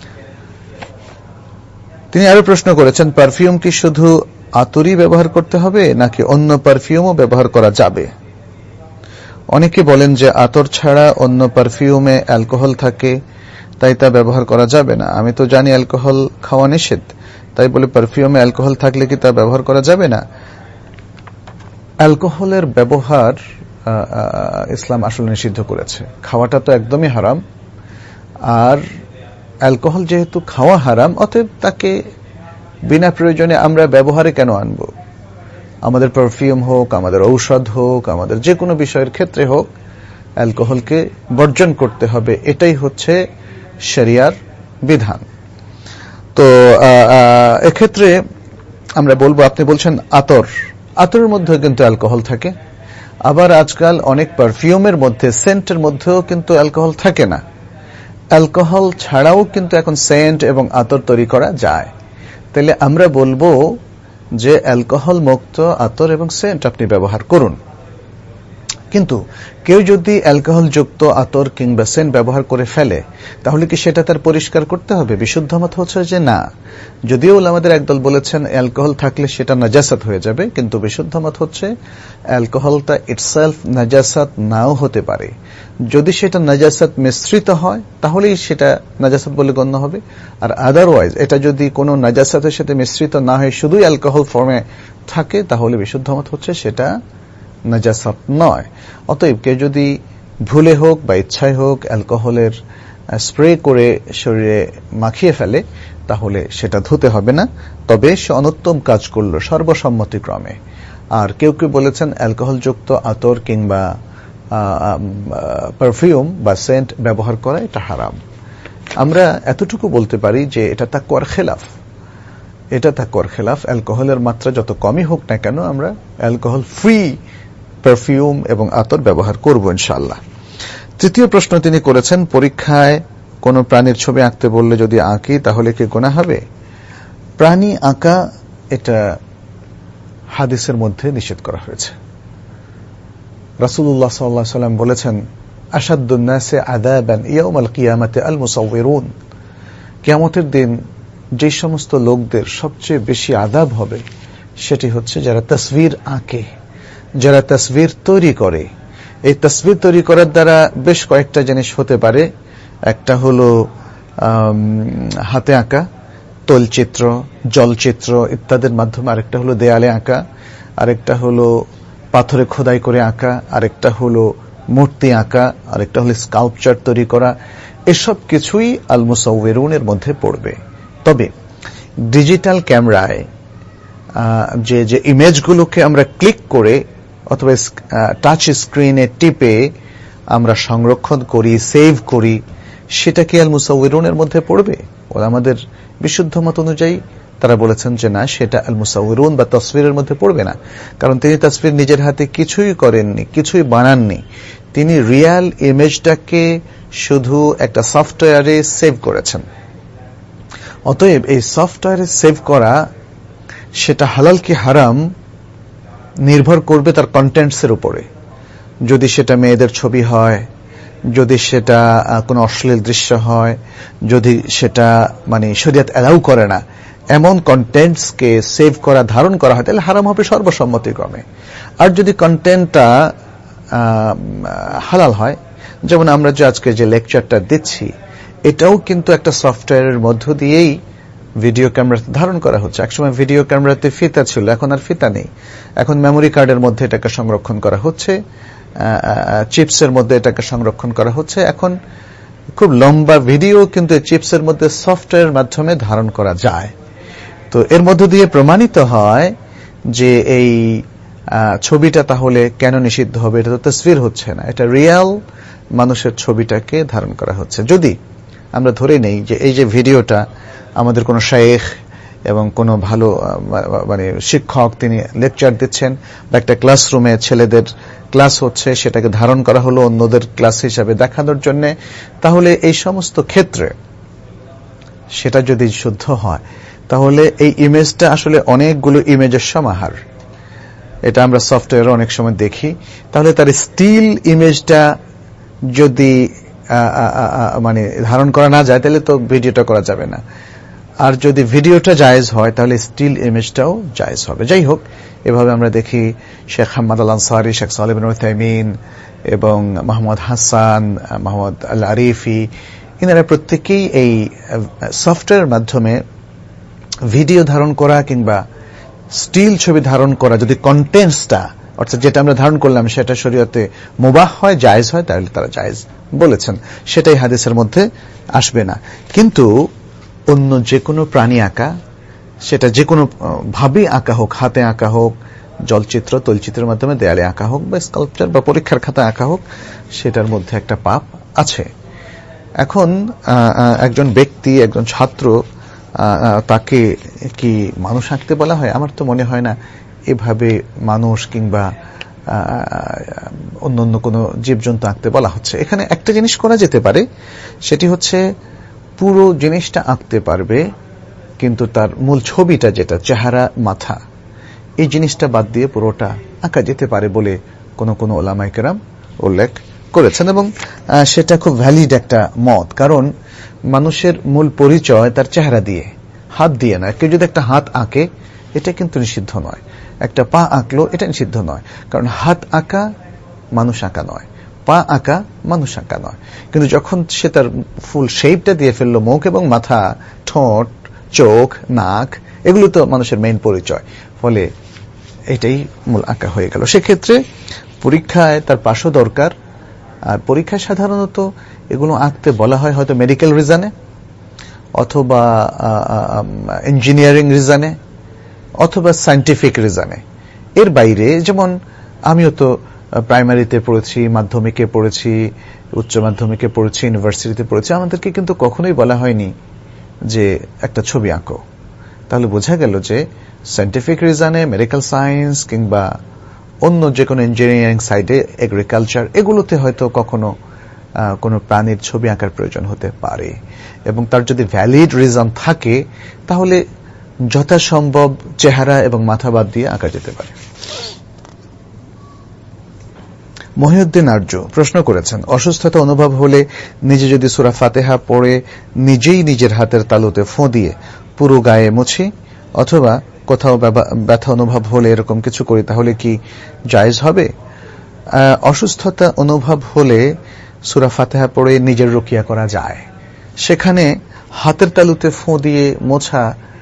তিনি আরো প্রশ্ন করেছেন, পারফিউম কি শুধু আতরই ব্যবহার করতে হবে নাকি অন্য পারফিউমও ব্যবহার করা যাবে? অনেকে বলেন যে আতর ছাড়া অন্য পারফিউমে অ্যালকোহল থাকে, তাই তা ব্যবহার করা যাবে না। আমি তো জানি অ্যালকোহল খাওয়া নিষেধ, তাই বলে পারফিউমে অ্যালকোহল থাকলে কি তা ব্যবহার করা যাবে না? অ্যালকোহলের ব্যবহার ইসলাম আসলে নিষিদ্ধ করেছে। খাওয়াটা তো একদমই হারাম, আর অ্যালকোহল যেহেতু খাওয়া হারাম, অতএব তাকে বিনা প্রয়োজনে আমরা ব্যবহারে কেন আনব? আমাদের পারফিউম হোক, আমাদের ঔষধ হোক, আমাদের যে কোনো বিষয়ের ক্ষেত্রে হোক, অ্যালকোহলকে বর্জন করতে হবে। এটাই হচ্ছে শরিয়ার বিধান। তো এক্ষেত্রে আমরা বলবো, আপনি বলছেন আতর, আতরের মধ্যে কিন্তু অ্যালকোহল থাকে, আবার আজকাল অনেক পারফিউমের মধ্যে, সেন্টের মধ্যেও কিন্তু অ্যালকোহল থাকে না। অ্যালকোহল ছাড়াও কিন্তু এখন সেন্ট এবং আতর তৈরি করা যায়। তাহলে আমরা বলবো যে অ্যালকোহল মুক্ত আতর এবং সেন্ট আপনি ব্যবহার করুন। কিন্তু কেউ যদি অ্যালকোহল যুক্ত আতর কিংবা সেন্ট ব্যবহার করে ফেলে, তাহলে কি সেটা তার পরিষ্কার করতে হবে? বিশুদ্ধ মত হচ্ছে যে না। যদিও আমাদের একদল বলেছেন অ্যালকোহল থাকলে সেটা নাজাসাত হয়ে যাবে, কিন্তু বিশুদ্ধ মত হচ্ছে অ্যালকোহলটা ইটসেলফ নাজাসাত নাও হতে পারে। যদি সেটা নাজাসাত মিশ্রিত হয় তাহলেই সেটা নাজাসাত বলে গণ্য হবে, আর আদারওয়াইজ এটা যদি কোনো নাজাসাতের সাথে মিশ্রিত না হয়, শুধুই অ্যালকোহল ফর্মে থাকে, তাহলে বিশুদ্ধ মত হচ্ছে সেটা নাজাসাত নয়। অতএব কেউ যদি ভুলে হোক বা ইচ্ছায় হোক অ্যালকোহলের স্প্রে করে শরীরে মাখিয়ে ফেলে তাহলে সেটা ধুতে হবে না, তবে সে অনুত্তম কাজ করলো সর্বসম্মতিক্রমে। আর কেউ কেউ বলেছেন অ্যালকোহলযুক্ত আতর কিংবা পারফিউম বা সেন্ট ব্যবহার করা এটা হারাম। আমরা এতটুকু বলতে পারি যে এটা তাকওয়ার খেলাফ, এটা তাকওয়ার খেলাফ। অ্যালকোহলের মাত্রা যত কমই হোক না কেন আমরা অ্যালকোহল ফ্রি পারফিউম এবং আতর ব্যবহার করব ইনশাআল্লাহ। তৃতীয় প্রশ্ন তিনি করেছেন, পরীক্ষায় কোন প্রাণীর ছবি আঁকতে বললে যদি আঁকি তাহলে কি গুনাহ হবে? প্রাণী আঁকা এটা হাদিসের মধ্যে নিষেধ করা হয়েছে। রাসূলুল্লাহ সাল্লাল্লাহু আলাইহি ওয়াসাল্লাম বলেছেন, আশাদ্দুন নাসি আযাবান ইয়াউমাল কিয়ামাতি আল মুসাউবিরুন। কিয়ামতের দিন যে সমস্ত লোকদের সবচেয়ে বেশি আযাব হবে সেটি হচ্ছে যারা তাসবির আঁকে, যারা তাসবির তৈরি করে। এই তাসবির তৈরি করার দ্বারা বেশ কয়েকটা জিনিস হতে পারে। একটা হলো হাতে আঁকা, তৈলচিত্র, জলচিত্র ইত্যাদির মাধ্যমে, আরেকটা হলো দেয়ালে আঁকা, আরেকটা হলো পাথরে খোদাই করে আঁকা, আরেকটা হলো মূর্তি আঁকা, আরেকটা হলো স্কাল্পচার তৈরি করা। এসব কিছুই আল মুসাউবিরুনের মধ্যে পড়বে। তবে ডিজিটাল ক্যামেরায় যে যে ইমেজগুলোকে আমরা ক্লিক করে অথবা টাচ স্ক্রিনে টিপে আমরা সংরক্ষণ করি, সেভ করি, সেটা কি আল মুসাউবিরুনের মধ্যে পড়বে? আমাদের বিশুদ্ধ মত অনুযায়ী তারা বলেছেন যে না, সেটা আল মুসাউবিরুন বা তসবিরের মধ্যে পড়বে না। কারণ তিনি তসবির নিজের হাতে কিছুই করেননি, কিছুই বানাননি। তিনি রিয়াল ইমেজটাকে শুধু একটা সফটওয়্যারে সেভ করেছেন। অতএব এই সফটওয়্যারে সেভ করা সেটা হালাল কি হারাম নির্ভর করবে তার কন্টেন্টসের উপরে। যদি সেটা মেয়েদের ছবি হয়, যদি সেটা কোনো অশ্লীল দৃশ্য হয়, যদি সেটা মানে শরীয়ত অ্যালাউ করে না এমন কন্টেন্টসকে সেভ করা, ধারণ করা হয়, তাহলে হারাম হবে সর্বসম্মতিক্রমে। আর যদি কন্টেন্টটা হালাল হয়, যেমন আমরা যে আজকে যে লেকচারটা দিচ্ছি, এটাও কিন্তু একটা সফটওয়্যারের মধ্য দিয়েই ভিডিও ক্যামেরাতে ধারণ করা হচ্ছে। একসময় ভিডিও ক্যামেরাতে ফিতা ছিল, এখন আর ফিতা নেই। এখন মেমোরি কার্ডের মধ্যে এটাকে সংরক্ষণ করা হচ্ছে, চিপসের মধ্যে এটাকে সংরক্ষণ করা হচ্ছে। এখন খুব লম্বা ভিডিও কিন্তু চিপসের মধ্যে সফটওয়্যারের মাধ্যমে ধারণ করা যায়। তো এর মধ্য দিয়ে প্রমাণিত হয় যে এই ছবিটা তাহলে কেন নিষিদ্ধ হবে? এটা তো তাসবির হচ্ছে না, এটা রিয়াল মানুষের ছবিটাকে ধারণ করা হচ্ছে। যদি আমরা ধরে নেই যে এই যে ভিডিওটা আমাদের কোনো শায়েখ এবং কোনো ভালো মানে শিক্ষক তিনি লেকচার দিচ্ছেন বা একটা ক্লাসরুমে ছেলেদের ক্লাস হচ্ছে, সেটাকে ধারণ করা হলো অন্যদের ক্লাস হিসাবে দেখানোর জন্য, তাহলে এই সমস্ত ক্ষেত্রে সেটা যদি শুদ্ধ হয় তাহলে এই ইমেজটা আসলে অনেকগুলো ইমেজের সমাহার। এটা আমরা সফটওয়্যারে অনেক সময় দেখি। তাহলে তার স্টিল ইমেজটা যদি মানে ধারণ করা না যায় তাহলে তো ভিডিওটা করা যাবে না। আর যদি ভিডিওটা জায়েজ হয় তাহলে স্টিল ইমেজটাও জায়েজ হবে। যাই হোক, এভাবে আমরা দেখি শেখ হাম্মাদ আল আনসারী, শেখ সালেহ বিন উসাইমিন এবং মোহাম্মদ হাসান, মোহাম্মদ আল আরিফি, এনারা প্রত্যেকেই এই সফটওয়্যারের মাধ্যমে ভিডিও ধারণ করা কিংবা স্টিল ছবি ধারণ করা, যদি কন্টেন্টসটা অর্থাৎ যেটা আমরা ধারণ করলাম সেটা শরীয়তে মুবাহ হয়, জায়েজ হয়, তাহলে তারা জায়েজ বলেছেন। সেটাই হাদিসের মধ্যে আসবে না। কিন্তু অন্য যে কোনো প্রাণী আঁকা, সেটা যে কোনো ভাবে আঁকা হোক, হাতে আঁকা হোক, জলচিত্র, তৈলচিত্রের মাধ্যমে দেয়ালে আঁকা হোক, বা স্কাল্পচার বা পরীক্ষার খাতায় আঁকা হোক, সেটার মধ্যে একটা পাপ আছে। এখন একজন ব্যক্তি, একজন ছাত্র, তাকে কি মানুষ আঁকতে বলা হয়? আমার তো মনে হয় না এভাবে মানুষ কিংবা অন্য অন্য কোনো জীবজন্তু আঁকতে বলা হচ্ছে। এখানে একটা জিনিস করা যেতে পারে, সেটি হচ্ছে পুরো জিনিসটা আঁকতে পারবে, কিন্তু তার মূল ছবিটা যেটা চেহারা, মাথা, এই জিনিসটা বাদ দিয়ে পুরোটা আঁকা যেতে পারে বলে কোন কোন ওলামায়ে কেরাম উল্লেখ করেছেন, এবং সেটা খুব ভ্যালিড একটা মত। কারণ মানুষের মূল পরিচয় তার চেহারা দিয়ে, হাত দিয়ে না। কেউ যদি একটা হাত আঁকে এটা কিন্তু নিষিদ্ধ নয়, একটা পা আঁকলো এটা নিষিদ্ধ নয়। কারণ হাত আঁকা মানুষ আঁকা নয়, পা আঁকা মানুষ আঁকা নয়। কিন্তু যখন সে তার ফুল শেপটা দিয়ে ফেললো, মুখ এবং মাথা, ঠোঁট, চোখ, নাক, এগুলো তো মানুষের মেইন পরিচয়। ফলে এটাই মূল আঁকা হয়ে গেল। সেক্ষেত্রে পরীক্ষায় তার পাশও দরকার। আর পরীক্ষায় সাধারণত এগুলো আঁকতে বলা হয় হয়তো মেডিকেল রিজনে অথবা ইঞ্জিনিয়ারিং রিজনে অথবা সায়েন্টিফিক রিজনে। এর বাইরে যেমন আমিও তো প্রাইমারিতে পড়েছি, মাধ্যমিকে পড়েছি, উচ্চ মাধ্যমিকে পড়েছি, ইউনিভার্সিটিতে পড়েছি, আমাদেরকে কিন্তু কখনোই বলা হয়নি যে একটা ছবি আঁকো। তাহলে বোঝা গেল যে সায়েন্টিফিক রিজনে, মেডিকেল সায়েন্স কিংবা অন্য যে কোনো ইঞ্জিনিয়ারিং সাইডে, এগ্রিকালচার, এগুলোতে হয়তো কখনো কোনো প্রাণীর ছবি আঁকার প্রয়োজন হতে পারে এবং তার যদি ভ্যালিড রিজন থাকে তাহলে যথাসম্ভব চেহারা এবং মাথা বাদ দিয়ে আঁকা যেতে পারে। মহিউদ্দিন আর্য প্রশ্ন করেছেন, অসুস্থতা অনুভব হলে নিজে যদি সূরা ফাতিহা পড়ে নিজেই নিজের হাতের তালুতে ফোঁ দিয়ে পুরো গায়ে মুছি অথবা কোথাও ব্যথা অনুভব হলে এরকম কিছু করি তাহলে কি জায়েজ হবে? অসুস্থতা অনুভব হলে সূরা ফাতিহা পড়ে নিজের রুকিয়া করা যায়। সেখানে হাতের তালুতে ফোঁ দিয়ে মোছা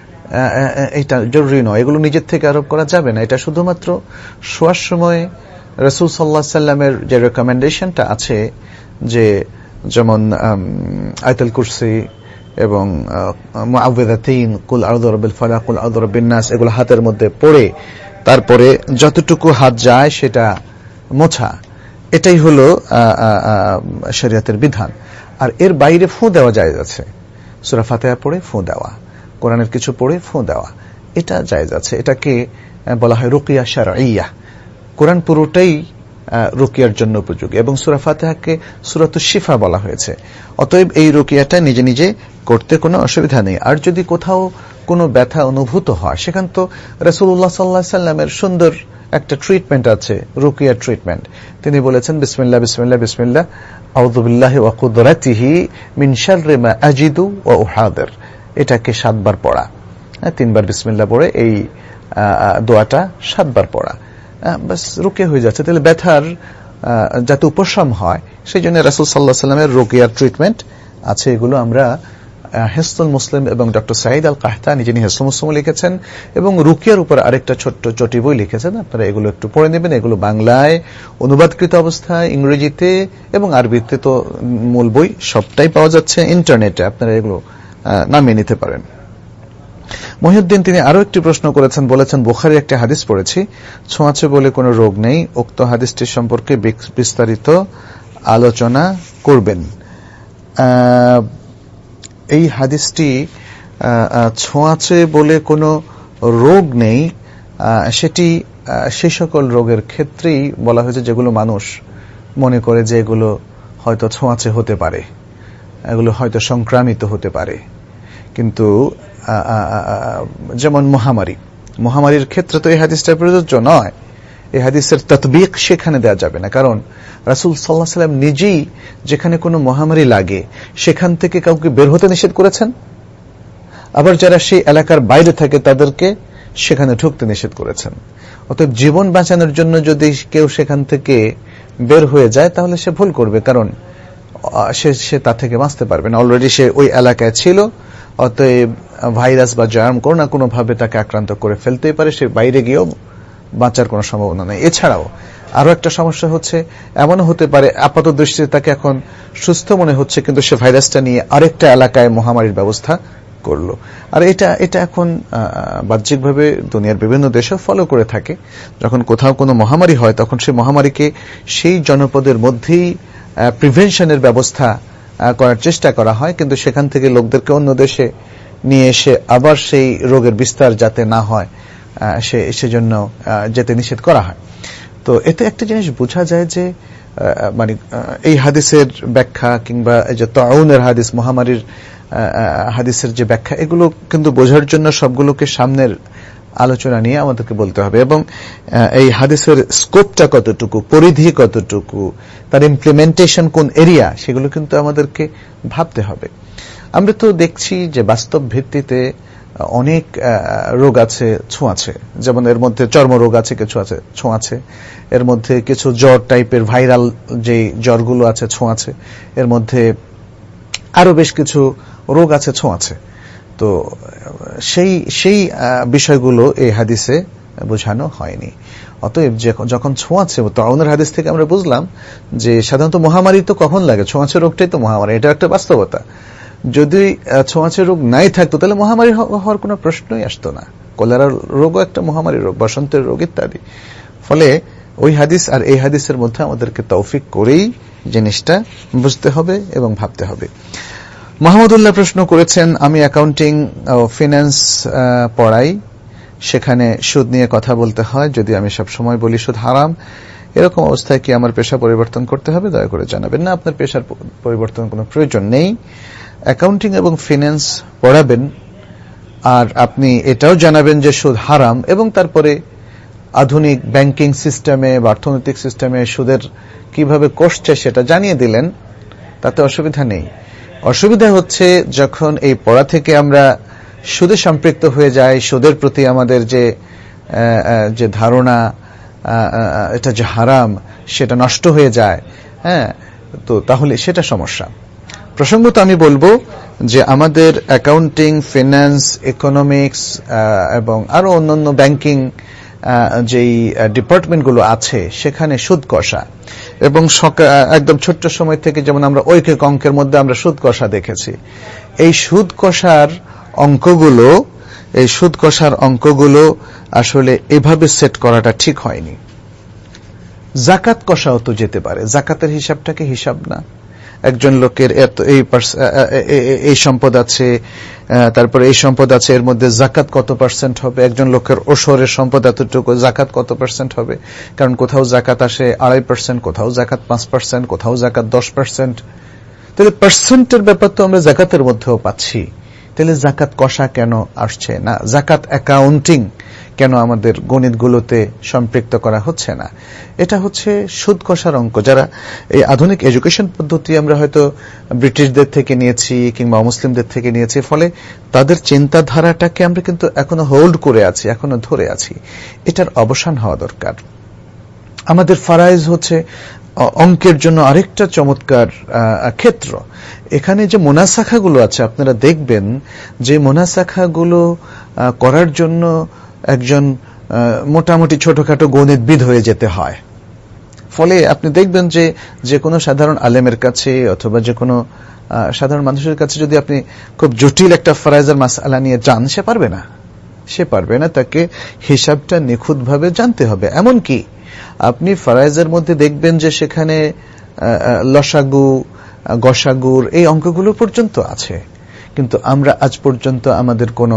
এটা জরুরি নয়, এগুলো নিজের থেকে আরোপ করা যাবে না। এটা শুধুমাত্র শোয়ার সময় রাসূল সাল্লাল্লাহু আলাইহি সাল্লামের যে রেকমেন্ডেশনটা আছে, যে যেমন আয়াতুল কুরসি এবং মুআউযযাতাইন, কুল আউযু বিরাব্বিল ফালাক, কুল আউযু বিরাব্বিন নাস, এগুলো হাতের মধ্যে পড়ে তারপরে যতটুকু হাত যায় সেটা মোছা, এটাই হলো শরীয়তের বিধান। আর এর বাইরে ফু দেওয়া জায়েজ আছে, সূরা ফাতিহা পড়ে ফু দেওয়া, কোরআনের কিছু পড়ে ফু দেওয়া, এটা জায়েজ আছে। এটাকে বলা হয় রুকিয়া শারঈয়া। কোরআন পুরোটাই রুকিয়ার জন্য উপযোগী এবং সূরা ফাতিহাকে সূরাতুশ শিফা বলা হয়েছে। অতএব এই রুকিয়াটা নিজে নিজে করতে কোনো অসুবিধা নেই। আর যদি কোথাও কোনো ব্যথা অনুভূত হয়, সেখান তো রাসূলুল্লাহ সাল্লাল্লাহু আলাইহি সাল্লামের সুন্দর একটা ট্রিটমেন্ট আছে, রুকিয়া ট্রিটমেন্ট। তিনি বলেছেন, বিসমিল্লাহ বিসমিল্লাহ বিসমিল্লাহ আউযু বিল্লাহি ওয়া কুদরাতিহি মিন শাররি মা আজিদু ওয়া উহাদির, এটাকে সাতবার পড়া, তিনবার বিসমিল্লাহ পড়ে এই দোয়াটা সাতবার পড়া, বাস রুকিয়া হয়ে যাচ্ছে। তাহলে ব্যথার যাতে উপশম হয় সেই জন্য রাসূল সাল্লাল্লাহু আলাইহি সাল্লামের রুকিয়ার ট্রিটমেন্ট আছে। এগুলো আমরা হিসনুল মুসলিম এবং ডক্টর সাঈদ আল কাহতানী, যিনি হিসনুল মুসলিম লিখেছেন এবং রুকিয়ার উপর আরেকটা ছোট্ট চটি বই লিখেছেন, আপনারা এগুলো একটু পড়ে নেবেন। এগুলো বাংলায় অনুবাদকৃত অবস্থায়, ইংরেজিতে এবং আরবিতে তো মূল বই সবটাই পাওয়া যাচ্ছে ইন্টারনেটে, আপনারা এগুলো নামিয়ে নিতে পারেন। মহিউদ্দিন তিনি আরো একটি প্রশ্ন করেছেন, বলেছেন বুখারীর একটি হাদিস পড়েছি, ছোঁয়াচে বলে কোনো রোগ নেই, উক্ত হাদিসটির সম্পর্কে বিস্তারিত আলোচনা করবেন। এই হাদিসটি ছোঁয়াচে বলে কোনো রোগ নেই, সেটি সে সকল রোগের ক্ষেত্রেই বলা হয়েছে যেগুলো মানুষ মনে করে যে এগুলো হয়তো ছোঁয়াচে হতে পারে, এগুলো হয়তো সংক্রামিত হতে পারে। কিন্তু যেমন মহামারী, মহামারীর ক্ষেত্রে তো এই হাদিসটা প্রযোজ্য নয়, এই হাদিসের তাতবিক সেখানে দেওয়া যাবে না, কারণ রাসূল সাল্লাল্লাহু আলাইহি সাল্লাম নিজেই যেখানে কোনো মহামারী লাগে সেখান থেকে কাউকে বের হতে নিষেধ করেছেন, আবার যারা সেই এলাকার বাইরে থাকে তাদেরকে সেখানে ঢুকতে নিষেধ করেছেন। অতএব জীবন বাঁচানোর জন্য যদি কেউ সেখান থেকে বের হয়ে যায় তাহলে সে ভুল করবে, কারণ সে সে তা থেকে বাঁচতে পারবে না, অলরেডি সে ওই এলাকায় ছিল। অতএব ভাইরাস বা জার্ম কোনো না কোনো ভাবে তাকে আক্রান্ত করে ফেলতেই পারে, সে বাইরে গিয়েও বাঁচার কোনো সম্ভাবনা নেই। এছাড়াও আরো একটা সমস্যা হচ্ছে, এমনও হতে পারে আপাত দৃষ্টিতে তাকে এখন সুস্থ মনে হচ্ছে কিন্তু সে ভাইরাসটা নিয়ে আরেকটা এলাকায় মহামারীর ব্যবস্থা করলো। আর এটা এটা এখন বাহ্যিকভাবে দুনিয়ার বিভিন্ন দেশে ফলো করে থাকে। যখন কোথাও কোনো মহামারী হয় তখন সেই মহামারীকে সেই জনপদের মধ্যেই প্রিভেনশনের ব্যবস্থা করার চেষ্টা করা হয়, কিন্তু সেখান থেকে লোকদেরকে অন্য দেশে নিয়ে এসে আবার সেই রোগের বিস্তার যাতে না হয় সে সেজন্য যেতে নিষেধ করা হয়। তো এতে একটা জিনিস বোঝা যায় যে মানে এই হাদিসের ব্যাখ্যা কিংবা এই যে তাউনের হাদিস, মহামারীর হাদিসের যে ব্যাখ্যা, এগুলো কিন্তু বোঝার জন্য সবগুলোকে সামনের আলোচনা নিয়ে আমাদেরকে বলতে হবে এবং এই হাদিসের স্কোপটা কতটুকু, পরিধি কতটুকু, তার ইমপ্লিমেন্টেশন কোন এরিয়া, সেগুলো কিন্তু আমাদেরকে ভাবতে হবে। আমরা তো দেখছি যে বাস্তব ভিত্তিতে অনেক রোগ আছে ছোঁয়াচে, যেমন এর মধ্যে চর্মরোগ আছে কিছু আছে ছোঁয়াচে, এর মধ্যে কিছু জ্বর টাইপের ভাইরাল যে জ্বরগুলো আছে ছোঁয়াচে, এর মধ্যে আরো বেশ কিছু রোগ আছে ছোঁয়াচে। তো সেই সেই বিষয়গুলো এই হাদিসে বোঝানো হয়নি। অতএব যখন ছোঁয়াচে, তাউনের হাদিস থেকে আমরা বুঝলাম যে সাধারণত মহামারী তো কখন লাগে, ছোঁয়াচে রোগটাই তো মহামারী, এটা একটা বাস্তবতা। যদি ছোঁয়াচে রোগ নাই থাকতো তাহলে মহামারী হওয়ার কোনো প্রশ্নই আসতো না। কলেরা রোগও একটা মহামারী রোগ, বসন্তের রোগ ইত্যাদি। ফলে ওই হাদিস আর এই হাদিসের মধ্যে আমাদেরকে তৌফিক করেই জিনিসটা বুঝতে হবে এবং ভাবতে হবে। মাহমুদুল্লাহ প্রশ্ন করেছেন, আমি অ্যাকাউন্টিং ও ফিন্যান্স পড়াই, সেখানে সুদ নিয়ে কথা বলতে হয়, যদি আমি সব সময় বলি সুদ হারাম, এরকম অবস্থায় কি আমার পেশা পরিবর্তন করতে হবে? দয়া করে জানাবেন। না, আপনার পেশার পরিবর্তন কোনো প্রয়োজন নেই। অ্যাকাউন্টিং এবং ফিন্যান্স পড়াবেন আর আপনি এটাও জানাবেন যে সুদ হারাম, এবং তারপরে আধুনিক ব্যাংকিং সিস্টেমে বা অর্থনৈতিক সিস্টেমে সুদের কিভাবে কষছে সেটা জানিয়ে দিলেন, তাতে অসুবিধা নেই। অসুবিধা হচ্ছে যখন এই পড়া থেকে আমরা সুদে সম্পৃক্ত হয়ে যাই, সুদের প্রতি আমাদের যে যে ধারণা এটা যে হারাম সেটা নষ্ট হয়ে যায়, হ্যাঁ, তো তাহলে সেটা সমস্যা। প্রসঙ্গত আমি বলবো যে আমাদের অ্যাকাউন্টিং, ফিন্যান্স, ইকোনমিক্স এবং আরো অন্যান্য ব্যাংকিং যেই ডিপার্টমেন্টগুলো আছে সেখানে সুদ কষা, এবং একদম ছোট্ট সময় থেকে যেমন আমরা ঐকিক অঙ্কের মধ্যে আমরা সুদ কষা দেখেছি, এই সুদ কষার অঙ্কগুলো এই সুদ কষার অঙ্কগুলো আসলে এভাবে সেট করাটা ঠিক হয়নি। জাকাত কষাও তো যেতে পারে, জাকাতের হিসাবটাকে হিসাব না। একজন লোকের এত এই সম্পদ আছে, তারপরে এই সম্পদ আছে, এর মধ্যে জাকাত কত পার্সেন্ট হবে, একজন লোকের ওসরের সম্পদ এতটুকু, জাকাত কত পার্সেন্ট হবে, কারণ কোথাও জাকাত আসে আড়াই পার্সেন্ট, কোথাও জাকাত পাঁচ পার্সেন্ট, কোথাও জাকাত দশ পার্সেন্ট। তাহলে পার্সেন্টের ব্যাপার তো আমরা জাকাতের মধ্যেও পাচ্ছি, তাহলে জাকাত কষা কেন আসছে না? জাকাত অ্যাকাউন্টিং কেন আমাদের গণিতগুলোতে সম্পৃক্ত করা হচ্ছে না? এটা হচ্ছে সুদ কষার অঙ্ক। যারা এই আধুনিক এডুকেশন পদ্ধতি আমরা হয়তো ব্রিটিশদের থেকে নিয়েছি কিংবা মুসলিমদের থেকে নিয়েছি, ফলে তাদের চিন্তাধারাটাকে আমরা কিন্তু এখনো হোল্ড করে আছি, এখনো ধরে আছি। এটার অবসান হওয়া দরকার। আমাদের ফারাইজ হচ্ছে অঙ্কের জন্য আরেকটা চমৎকার ক্ষেত্র। এখানে যে মোনাসাখাগুলো আছে, আপনারা দেখবেন যে মোনাসাখাগুলো করার জন্য একজন মোটামুটি ছোটখাটো গণিতবিদ হয়ে যেতে হয়। ফলে আপনি দেখবেন যে যে কোনো সাধারণ আলেমের কাছে অথবা যে কোনো সাধারণ মানুষের কাছে যদি আপনি খুব জটিল একটা ফারাইজের মাসআলা নিয়ে যান, সে পারবে না সে পারবে না তাকে হিসাবটা নিখুঁতভাবে জানতে হবে। এমনকি আপনি ফারাইজের মধ্যে দেখবেন যে সেখানে লসাগু, গসাগুর এই অঙ্কগুলো পর্যন্ত আছে, কিন্তু আমরা আজ পর্যন্ত আমাদের কোনো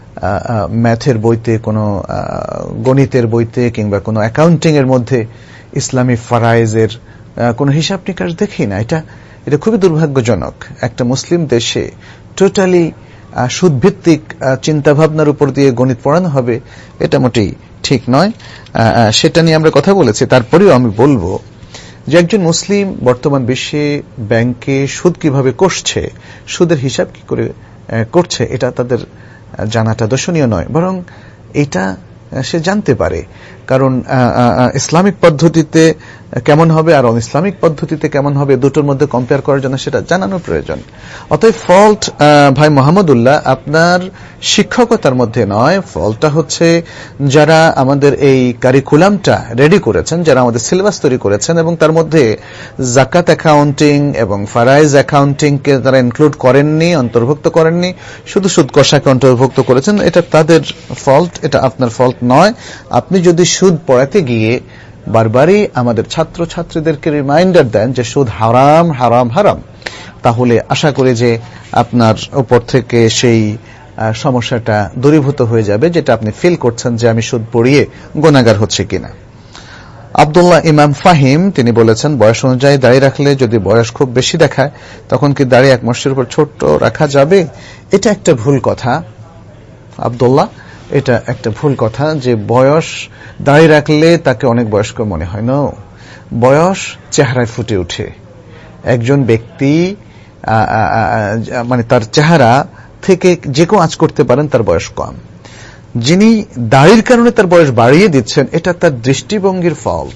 ম্যাথের বইতে, কোনো গণিতের বইতে কিংবা কোনো অ্যাকাউন্টিং এর মধ্যে ইসলামী ফারাইজের কোনো হিসাব নিকাশ দেখি না। এটা এটা খুবই দুর্ভাগ্যজনক। একটা মুসলিম দেশে টোটালি সুদভিত্তিক চিন্তাভাবনার উপর দিয়ে গণিত পড়ানো হবে, এটা মোটেই ঠিক নয়। সেটা নিয়ে আমরা কথা বলেছি। তারপরেও আমি বলবো যে একজন মুসলিম বর্তমান বিশ্বে ব্যাংকে সুদ কিভাবে কষছে, সুদের হিসাব কি করে করছে, এটা তাদের জানাটা দর্শনীয় নয়, বরং এটা সে জানতে পারে। কারণ ইসলামিক পদ্ধতিতে কেমন হবে আর অন ইসলামিক পদ্ধতিতে কেমন হবে, দুটোর মধ্যে কম্পেয়ার করার জন্য সেটা জানানোর প্রয়োজন। অতএব ফল্ট ভাই মোহাম্মদুল্লাহ আপনার শিক্ষকতার মধ্যে নয়, ফল্টটা হচ্ছে যারা আমাদের এই কারিকুলামটা রেডি করেছেন, যারা আমাদের সিলেবাস তৈরি করেছেন এবং তার মধ্যে জাকাত অ্যাকাউন্টিং এবং ফারাইজ অ্যাকাউন্টিংকে তারা ইনক্লুড করেননি, অন্তর্ভুক্ত করেননি, শুধু সুদ কষাকে অন্তর্ভুক্ত করেছেন। এটা তাদের ফল্ট, এটা আপনার ফল্ট নয়। আপনি যদি সুদ পড়াতে গিয়ে বারবারই আমাদের ছাত্র ছাত্রীদেরকে রিমাইন্ডার দেন যে সুদ হারাম হারাম হারাম, তাহলে আশা করি যে আপনার উপর থেকে সেই সমস্যাটা দূরীভূত হয়ে যাবে, যেটা আপনি ফিল করছেন যে আমি সুদ পড়িয়ে গুনাহগার হচ্ছে কিনা। আব্দুল্লাহ ইমাম ফাহিম তিনি বলেছেন, বয়স অনুযায়ী দাড়ি রাখলে যদি বয়স খুব বেশি দেখায় তখন কি দাড়ি এক মাসের উপর ছোট্ট রাখা যাবে? এটা একটা ভুল কথা আব্দুল্লাহ, এটা একটা ভুল কথা যে বয়স দাড়ি রাখলে তাকে অনেক বয়স্ক মনে হয় না। বয়স চেহারায় ফুটে ওঠে। একজন ব্যক্তি মানে তার চেহারা থেকে যে কেউ আঁচ করতে পারেন তার বয়স কম। যিনি দাড়ির কারণে তার বয়স বাড়িয়ে দিচ্ছেন, এটা তার দৃষ্টিভঙ্গির ফল্ট।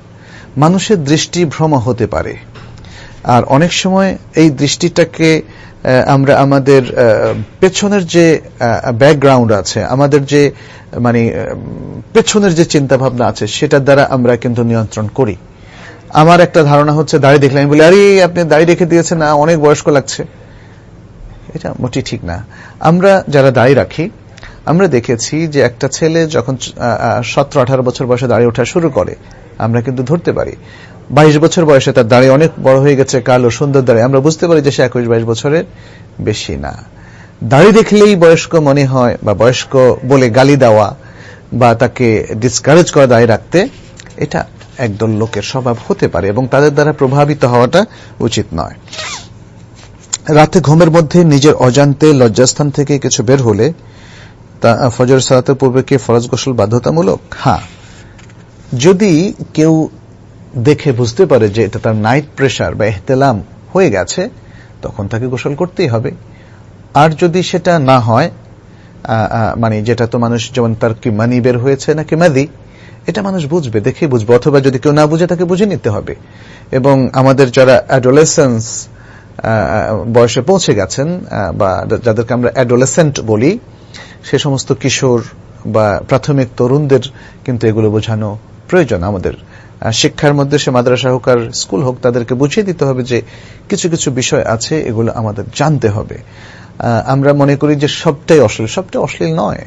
মানুষের দৃষ্টি ভ্রম হতে পারে, আর অনেক সময় এই দৃষ্টিটাকে আমরা আমাদের পেছনের যে ব্যাকগ্রাউন্ড আছে, আমাদের যে মানে পেছনের যে চিন্তা ভাবনা আছে, সেটার দ্বারা আমরা কিন্তু নিয়ন্ত্রণ করি। আমার একটা ধারণা হচ্ছে, দাড়ি দেখলে আমি বলি, আরে আপনি দাড়ি রেখে দিয়েছেন না, অনেক বয়স্ক লাগছে। এটা মোটেই ঠিক না। আমরা যারা দাড়ি রাখি, আমরা দেখেছি যে একটা ছেলে যখন সতেরো আঠারো বছর বয়সে দাড়ি ওঠা শুরু করে, আমরা কিন্তু ধরতে পারি। বাইশ বছর বয়সে তার দাড়ি অনেক বড় হয়ে গেছে, কালো সুন্দর দাড়ি, আমরা বুঝতে পারি যে সে একুশ বাইশ বছরের বেশি না। দাড়ি দেখলেই বয়স্ক মনে হয়, বা বয়স্ক বলে গালি দেওয়া বা তাকে ডিসকারেজ করা দাড়ি রাখতে, এটা একদল লোকের স্বভাব হতে পারে এবং তাদের দ্বারা প্রভাবিত হওয়াটা উচিত নয়। রাতে ঘুমের মধ্যে নিজের অজান্তে লজ্জাস্থান থেকে কিছু বের হলে তা ফজর সালাতের পূর্বে কি ফরজ গোসল বাধ্যতামূলক? হ্যাঁ, যদি কেউ দেখে বুঝতে পারে যে এটা তার নাইট প্রেশার বা ইহতিলাম হয়ে গেছে, তখন তাকে গোসল করতেই হবে। আর যদি সেটা না হয়, মানে যেটা তো মানুষ, যেমন তার কি মানি বের হয়েছে নাকি মাদি, এটা মানুষ বুঝবে, দেখে বুঝবে, অথবা যদি কেউ না বুঝে তাকে বুঝে নিতে হবে। এবং আমাদের যারা অ্যাডোলেসেন্স বয়সে পৌঁছে গেছেন, বা যাদেরকে আমরা অ্যাডোলেসেন্ট বলি, সে সমস্ত কিশোর বা প্রাথমিক তরুণদের কিন্তু এগুলো বোঝানো প্রয়োজন। আমাদের শিক্ষার মধ্যে, সে মাদ্রাসা হোক আর স্কুল হোক, তাদেরকে বুঝিয়ে দিতে হবে যে কিছু কিছু বিষয় আছে, এগুলো আমাদের জানতে হবে। আমরা মনে করি যে সবটাই অশ্লীল, সবটাই অশ্লীল নয়।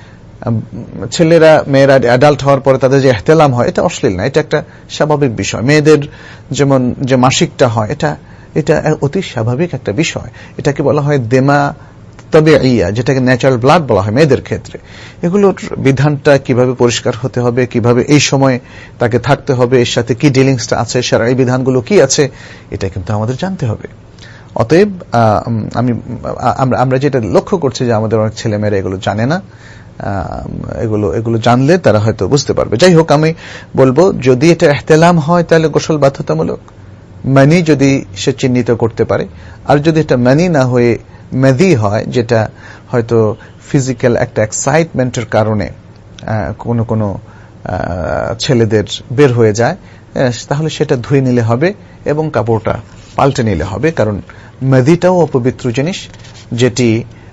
ছেলেরা মেয়েরা অ্যাডাল্ট হওয়ার পরে তাদের যে ইহতিলাম হয়, এটা অশ্লীল না, এটা একটা স্বাভাবিক বিষয়। মেয়েদের যেমন যে মাসিকটা হয়, এটা এটা অতি স্বাভাবিক একটা বিষয়। এটাকে বলা হয় দেমা তবে ইয়া, যেটাকে ন্যাচারাল ব্লাড বলা হয় মেয়েদের ক্ষেত্রে। এগুলোর বিধানটা কিভাবে পরিষ্কার হতে হবে, কিভাবে এই সময় তাকে থাকতে হবে, এর সাথে কি ডিলিংসটা আছে, শরঈ বিধানগুলো কি আছে, এটা কিন্তু আমাদের জানতে হবে। অতএব আমি আমরা আমরা যেটা লক্ষ্য করছি যে আমাদের অনেক ছেলেমেয়েরা এগুলো জানে না। এগুলো এগুলো জানলে তারা হয়তো বুঝতে পারবে। যাই হোক, আমি বলবো যদি এটা ইহতিলাম হয় তাহলে গোসল বাধ্যতামূলক, মানি যদি সে চিহ্নিত করতে পারে। আর যদি এটা মানি না হয়ে মেদি হয়, যেটা হয়তো ফিজিক্যাল একটা এক্সাইটমেন্টের কারণে কোনো কোনো ছেলেদের বের হয়ে যায়, তাহলে সেটা ধুয়ে নিলে হবে এবং কাপড়টা পাল্টে নিলে হবে। কারণ মেদিটাও অপবিত্র জিনিস, যেটি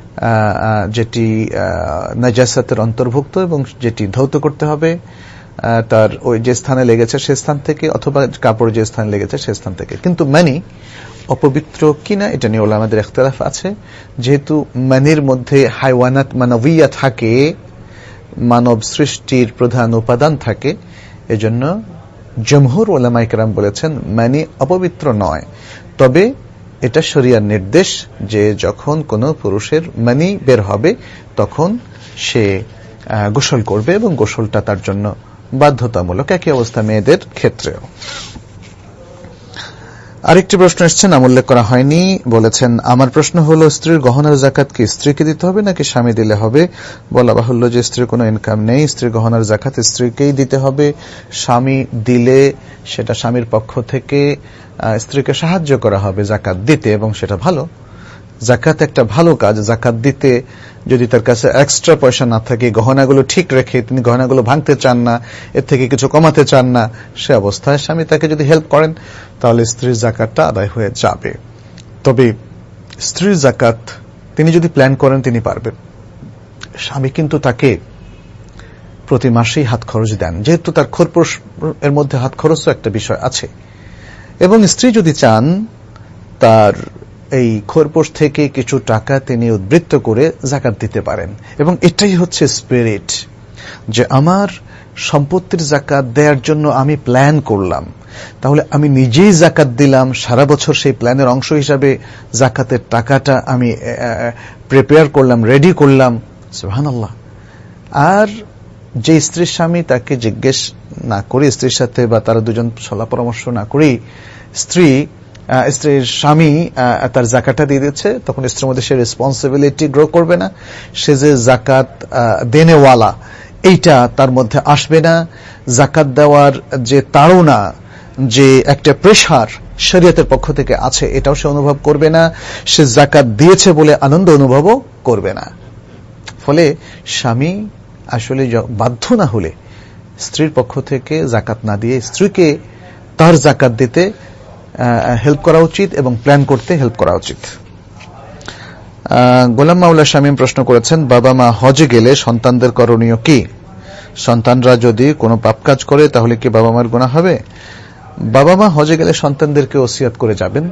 যেটি নাজাসাতের অন্তর্ভুক্ত এবং যেটি ধৌত করতে হবে তার ওই যে স্থানে লেগেছে সে স্থান থেকে, অথবা কাপড় যে স্থানে লেগেছে সে স্থান থেকে। কিন্তু মানি অপবিত্র কিনা এটা নিয়ে ওলামাদের ইখতিলাফ আছে। যেহেতু মানির মধ্যে হাইওয়ানাত মানবিয়া থাকে, মানব সৃষ্টির প্রধান উপাদান থাকে, এজন্য জমহুর উলামায়ে কেরাম বলেছেন মানি অপবিত্র নয়। তবে এটা শরিয়ার নির্দেশ যে যখন কোনো পুরুষের মানি বের হবে তখন সে গোসল করবে এবং গোসলটা তার জন্য বাধ্যতামূলক। একই অবস্থা মেয়েদের ক্ষেত্রেও। আরেকটি প্রশ্ন এসেছে, নাম উল্লেখ করা হয়নি। বলেছেন, আমার প্রশ্ন হলো স্ত্রীর গহনার যাকাত কি স্ত্রীকে দিতে হবে নাকি স্বামী দিলে হবে? বলা বাহুল্য যে স্ত্রীর কোনো ইনকাম নেই, স্ত্রীর গহনার যাকাত স্ত্রীকেই দিতে হবে। স্বামী দিলে সেটা স্বামীর পক্ষ থেকে স্ত্রীকে সাহায্য করা হবে যাকাত দিতে, এবং সেটা ভালো। যাকাত একটা ভালো কাজ। যাকাত দিতে যদি তার কাছে এক্সট্রা পয়সা না থাকে, গহনাগুলো ঠিক রেখে তিনি গহনাগুলো ভাঙতে চান না, এর থেকে কিছু কমাতে চান না, সে অবস্থায় স্বামী তাকে যদি হেল্প করেন তাহলে স্ত্রীর যাকাতটা আদায় হয়ে যাবে। তবে স্ত্রীর যাকাত তিনি যদি প্ল্যান করেন তিনি পারবেন। স্বামী কিন্তু তাকে প্রতি মাসেই হাত খরচ দেন, যেহেতু তার খরপোশ এর মধ্যে হাত খরচও একটা বিষয় আছে। এবং স্ত্রী যদি চান তার এই খরপোশ থেকে কিছু টাকা তিনি উদ্বৃত্ত করে যাকাত দিতে পারেন। এবং এটাই হচ্ছে স্পিরিট, যে আমার সম্পত্তির যাকাত দেওয়ার জন্য আমি প্ল্যান করলাম, তাহলে আমি নিজেই যাকাত দিলাম, সারা বছর সেই প্ল্যানের অংশ হিসাবে যাকাতের টাকাটা আমি প্রিপেয়ার করলাম, রেডি করলাম। সুবহানাল্লাহ। আর যে স্ত্রীর স্বামী তাকে জিজ্ঞেস না করে, স্ত্রীর সাথে বা তারা দুজন সলা পরামর্শ না করেই স্ত্রী স্ত্রীর স্বামী তার যাকাতটা দিয়ে দিচ্ছে, তখন স্ত্রীর মধ্যে সে রেসপন্সিবিলিটি গ্রো করবে না, সে যে যাকাত দেনেওয়ালা এইটা তার মধ্যে আসবে না। যাকাত দেওয়ার যে তাড়না, যে একটা প্রেশার শরীয়তের পক্ষ থেকে আছে, এটাও সে অনুভব করবে না। সে যাকাত দিয়েছে বলে আনন্দ অনুভবও করবে না। ফলে স্বামী আসলে বাধ্য না হলে স্ত্রীর পক্ষ থেকে যাকাত না দিয়ে স্ত্রীকে তার যাকাত দিতে হেল্প করা উচিত এবং প্ল্যান করতে হেল্প করা উচিত। গোলাম মাওলা শামীম প্রশ্ন করেছেন, বাবা মা হজে গেলে সন্তানদের করণীয় কি? সন্তানরা যদি কোনো পাপ কাজ করে তাহলে কি বাবা মার গুনাহ হবে? বাবা মা হজে গেলে সন্তানদেরকে ওসিয়ত করে যাবেন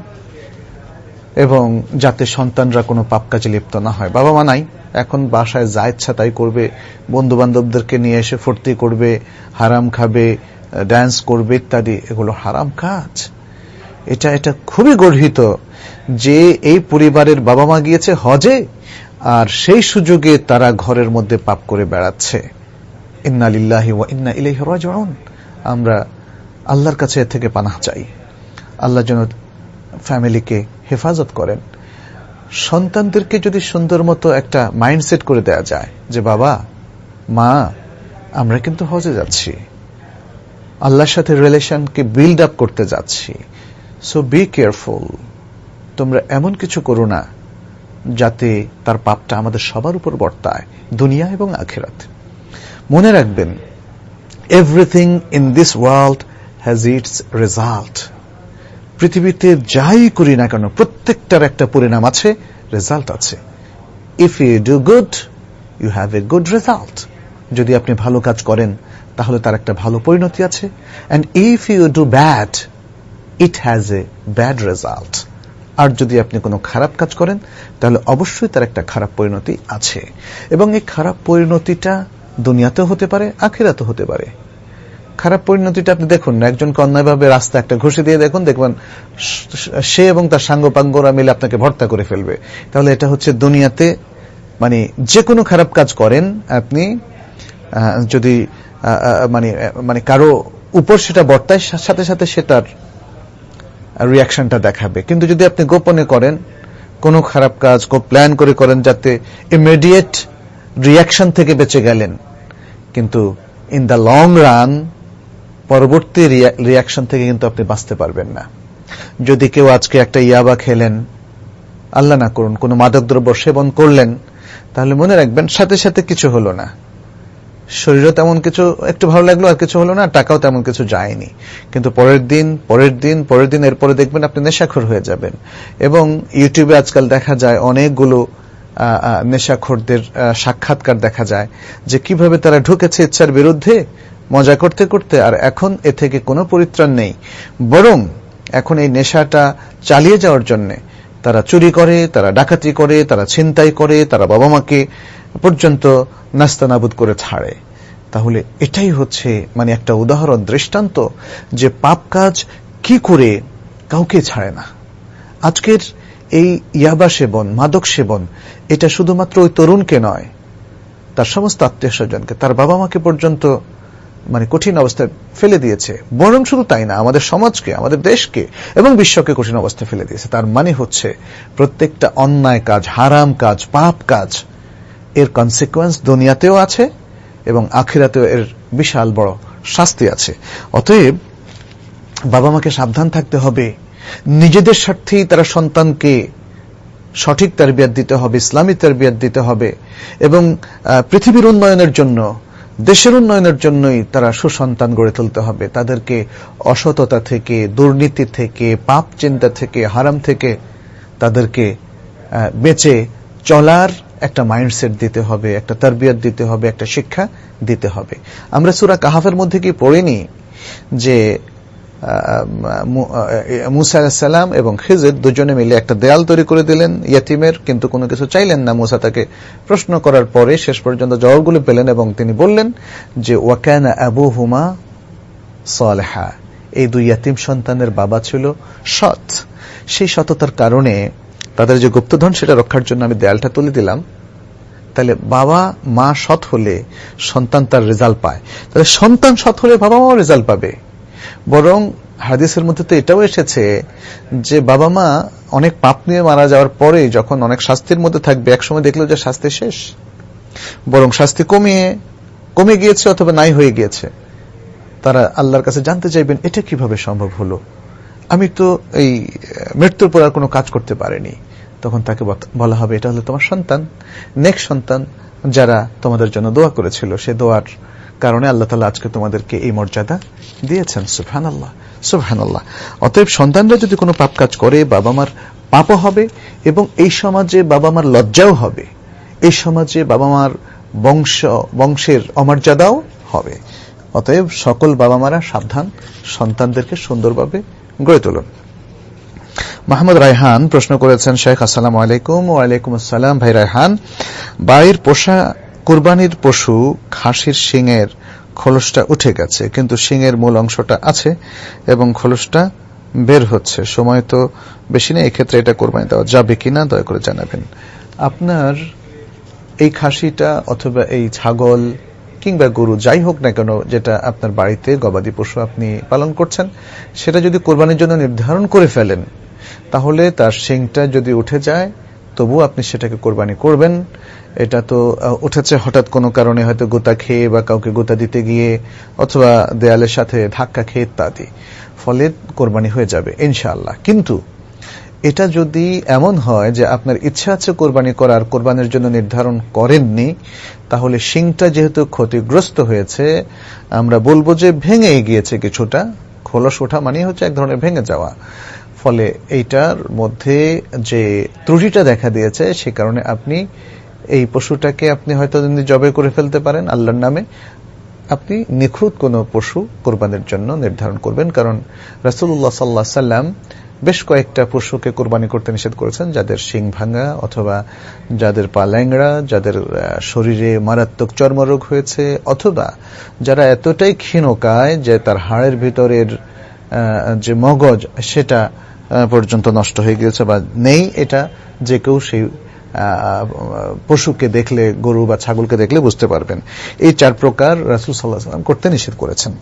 এবং যাতে সন্তানরা কোনো পাপ কাজে লিপ্ত না হয়। বাবা মা নাই, এখন বাসায় যা ইচ্ছা তাই করবে, বন্ধু বান্ধবদেরকে নিয়ে এসে ফুর্তি করবে, হারাম খাবে, ড্যান্স করবে ইত্যাদি, এগুলো হারাম কাজ। এটা এটা খুবই গর্হিত যে এই পরিবারের বাবা মা গিয়েছে হজে আর সেই সুযোগে তারা ঘরের মধ্যে পাপ করে বেড়াচ্ছে। ইন্না লিল্লাহি ওয়া ইন্না ইলাইহি রাজিউন। আমরা আল্লাহর কাছে এর থেকে পানাহ চাই। আল্লাহ যেন ফ্যামিলিকে হেফাজত করেন। সন্তানদেরকে যদি সুন্দর মতো একটা মাইন্ডসেট করে দেয়া যায় যে বাবা মা আমরা কিন্তু হজে যাচ্ছি, আল্লাহর সাথে রিলেশনকে বিল্ড আপ করতে যাচ্ছি, সো বি কেয়ারফুল, তোমরা এমন কিছু করো না যাতে তার পাপটা আমাদের সবার উপর বর্তায়, দুনিয়া এবং আখিরাত। মনে রাখবেন, everything in this world has its result. পৃথিবীতে যাই করি না কেন প্রত্যেকটার একটা পরিণাম আছে, রেজাল্ট আছে। If you do good you have a good result. যদি আপনি ভালো কাজ করেন তাহলে তার একটা ভালো পরিণতি আছে, and if you do bad it has a bad result. আর যদি আপনি কোনো খারাপ কাজ করেন তাহলে অবশ্যই তার একটা খারাপ পরিণতি আছে, এবং এই খারাপ পরিণতিটা দুনিয়াতেও হতে পারে, আখিরাতেও হতে পারে। খারাপ পরিণতিটা আপনি দেখুন না, একজনকে অন্যায়ভাবে রাস্তা একটা ঘুষি দিয়ে দেখুন, দেখবেন সে এবং তার সাঙ্গপাঙ্গরা মিলে আপনাকে ভর্তা করে ফেলবে। তাহলে এটা হচ্ছে দুনিয়াতে, মানে যে কোনো খারাপ কাজ করেন আপনি যদি মানে মানে কারো উপর সেটা বর্তায়, সাথে সাথে সেটার রিয়াকশনটা দেখাবে। কিন্তু যদি আপনি গোপনে করেন কোনো খারাপ কাজ, খুব প্ল্যান করে করেন যাতে ইমিডিয়েট রিয়াকশন থেকে বেঁচে গেলেন, কিন্তু ইন দ্য লং রান পরবর্তী রিয়াকশন থেকে কিন্তু আপনি বাঁচতে পারবেন না। যদি কেউ আজকে একটা ইয়াবা খেলেন, আল্লাহ না করুন কোনো মাদকদ্রব্য সেবন করলেন, তাহলে মনে রাখবেন সাথে সাথে কিছু হলো না, শরীরও তেমন কিছু একটু ভালো লাগলো আর কিছু হলো না, টাকাও তেমন কিছু যায়নি, কিন্তু পরের দিন পরের দিন পরের দিন এরপরে দেখবেন আপনি নেশাখোর হয়ে যাবেন। এবং ইউটিউবে আজকাল দেখা যায় অনেকগুলো নেশাখোরদের সাক্ষাৎকার দেখা যায় যে কিভাবে তারা ঢুকেছে ইচ্ছার বিরুদ্ধে মজা করতে করতে, আর এখন এ থেকে কোনো পরিত্রাণ নেই, বরং এখন এই নেশাটা চালিয়ে যাওয়ার জন্য তারা চুরি করে, তারা ডাকাতি করে, তারা ছিনতাই করে, তারা বাবা মাকে পর্যন্ত নাস্তানাবুদ করে ছাড়ে। তাহলে এটাই হচ্ছে মানে একটা উদাহরণ, দৃষ্টান্ত যে পাপ কাজ কি করে কাউকে ছাড়ে না। আজকের এই ইয়াবা সেবন, মাদক সেবন, এটা শুধুমাত্র ওই তরুণকে নয়, তার সমস্ত আত্মীয় স্বজনকে, তার বাবা মাকে পর্যন্ত মানে কঠিন অবস্থায় ফেলে দিয়েছে। বরং শুধু তাই না, আমাদের সমাজকে, আমাদের দেশকে এবং বিশ্বকে কঠিন অবস্থায় ফেলে দিয়েছে। তার মানে হচ্ছে প্রত্যেকটা অন্যায় কাজ, হারাম কাজ, পাপ কাজ, এর কনসিকুয়েন্স দুনিয়াতেও আছে এবং আখিরাতেও এর বিশাল বড় শাস্তি আছে। অতএব বাবা মাকে সাবধান থাকতে হবে, নিজেদের স্বার্থেই তারা সন্তানকে সঠিক তারবিয়াত দিতে হবে, ইসলামী তারবিয়াত দিতে হবে, এবং পৃথিবীর উন্নয়নের জন্য, দেশের উন্নয়নের জন্যই তারা সুসন্তান গড়ে তুলতে হবে। তাদেরকে অসততা থেকে, দুর্নীতি থেকে, পাপ চিন্তা থেকে, হারাম থেকে তাদেরকে বেঁচে চলার একটা মাইন্ডসেট দিতে হবে, একটা তারবিয়াত দিতে হবে, একটা শিক্ষা দিতে হবে। আমরা সূরা কাহাফের মধ্যে কি পড়িনি যে মুসা আলাইহিস সালাম এবং খিজির দুজনে মিলে একটা দেয়াল তৈরি করে দিলেন ইয়েতিমের, কিন্তু কোনো কিছু চাইলেন না। মুসা তাকে প্রশ্ন করার পরে শেষ পর্যন্ত জবাবগুলো পেলেন এবং তিনি বললেন যে ওয়াকানা আবুহুমা সালেহা, এই দুই ইয়েতিম সন্তানের বাবা ছিল সৎ। সেই সততার কারণে তাদের যে গুপ্তধন সেটা রক্ষার জন্য আমি দেয়ালটা তুলে দিলাম। তাহলে বাবা মা সৎ হলে সন্তান তার রেজাল্ট পায়, তাহলে সন্তান সৎ হলে বাবা মাও রেজাল্ট পাবে। বরং হাদিসের মধ্যে তো এটাও এসেছে যে বাবা মা অনেক পাপ নিয়ে মারা যাওয়ার পরে যখন অনেক শাস্তির মধ্যে থাকবে, একসময় দেখলো যে শাস্তি শেষ, বরং শাস্তি কমিয়ে কমে গিয়েছে অথবা নাই হয়ে গিয়েছে, তারা আল্লাহর কাছে জানতে চাইবেন এটা কিভাবে সম্ভব হলো, আমি তো এই মৃত্যুর পর আর কোনো কাজ করতে পারিনি। তখন তাকে বলা হবে এটা হলো তোমার সন্তান, নেক্সট সন্তান যারা তোমাদের জন্য দোয়া করেছিল, সে দোয়ার কারণে আল্লাহ তাআলা আজকে তোমাদেরকে এই মর্যাদা দিয়েছেন। সুবহানাল্লাহ, সুবহানাল্লাহ। অতএব সন্তানরা যদি কোনো পাপ কাজ করে, বাবা মার পাপও হবে এবং এই সমাজে বাবা মার লজ্জাও হবে, এই সমাজে বাবা মার বংশ বংশের অমর্যাদাও হবে। অতএব সকল বাবা মারা সাবধান, সন্তানদেরকে সুন্দরভাবে গড়ে তুলুন। মাহমুদ রায়হান প্রশ্ন করেছেন, শেখ আসসালামু আলাইকুম। ওয়া আলাইকুম আসসালাম। ভাই রায়হান, বাড়ির পোষা কুরবানির পশু খাসির শিংয়ের খোলসটা উঠে গেছে, কিন্তু শিংয়ের মূল অংশটা আছে এবং খোলসটা বের হচ্ছে, সময় তো বেশি নেই, এক্ষেত্রে এটা কোরবানি দেওয়া যাবে কিনা দয়া করে জানাবেন। আপনার এই খাসিটা অথবা এই ছাগল কিংবা গরু যাই হোক না কেন, যেটা আপনার বাড়িতে গবাদি পশু আপনি পালন করছেন, সেটা যদি কোরবানির জন্য নির্ধারণ করে ফেলেন, তাহলে তার শিংটা যদি উঠে যায় তবু আপনি সেটাকে কোরবানি করবেন। এটা তো উঠেছে হঠাৎ কোনো কারণে, হয়তো গোতা খেয়ে বা কাউকে গোতা দিতে গিয়ে অথবা দেয়ালের সাথে ধাক্কা খেয়ে ইত্যাদি, ফলে কোরবানি হয়ে যাবে ইনশাআল্লাহ। কিন্তু এটা যদি এমন হয় যে আপনার ইচ্ছা আছে কোরবানি করার, কোরবানির জন্য নির্ধারণ করেননি, তাহলে শিংটা যেহেতু ক্ষতিগ্রস্ত হয়েছে, আমরা বলবো যে ভেঙে গিয়েছে কিছুটা, খোলস ওঠা মানে হচ্ছে এক ধরনের ভেঙে যাওয়া, ফলে এইটার মধ্যে যে ত্রুটিটা দেখা দিয়েছে সে কারণে আপনি এই পশুটাকে আপনি হয়তো জবে করে ফেলতে পারেন আল্লাহর নামে, আপনি নিখুঁত কোন পশু কোরবানির জন্য নির্ধারণ করবেন। কারণ রাসূলুল্লাহ সাল্লাল্লাহু আলাইহি ওয়াসাল্লাম বেশ কয়েকটা পশুকে কোরবানি করতে নিষেধ করেছেন, যাদের শিং ভাঙা অথবা যাদের পা ল্যাংড়া, যাদের শরীরে মারাত্মক চর্মরোগ হয়েছে, অথবা যারা এতটাই ক্ষীণকায় যে তার হাড়ের ভিতরের যে মগজ সেটা পর্যন্ত নষ্ট হয়ে গিয়েছে বা নেই, এটা যে কেউ সেই পশুকে দেখলে, গরু বা ছাগলকে দেখলে বুঝতে পারবেন। এই চার প্রকার রাসূল সাল্লাল্লাহু আলাইহি ওয়াসাল্লাম করতে নিষেধ করেছেন।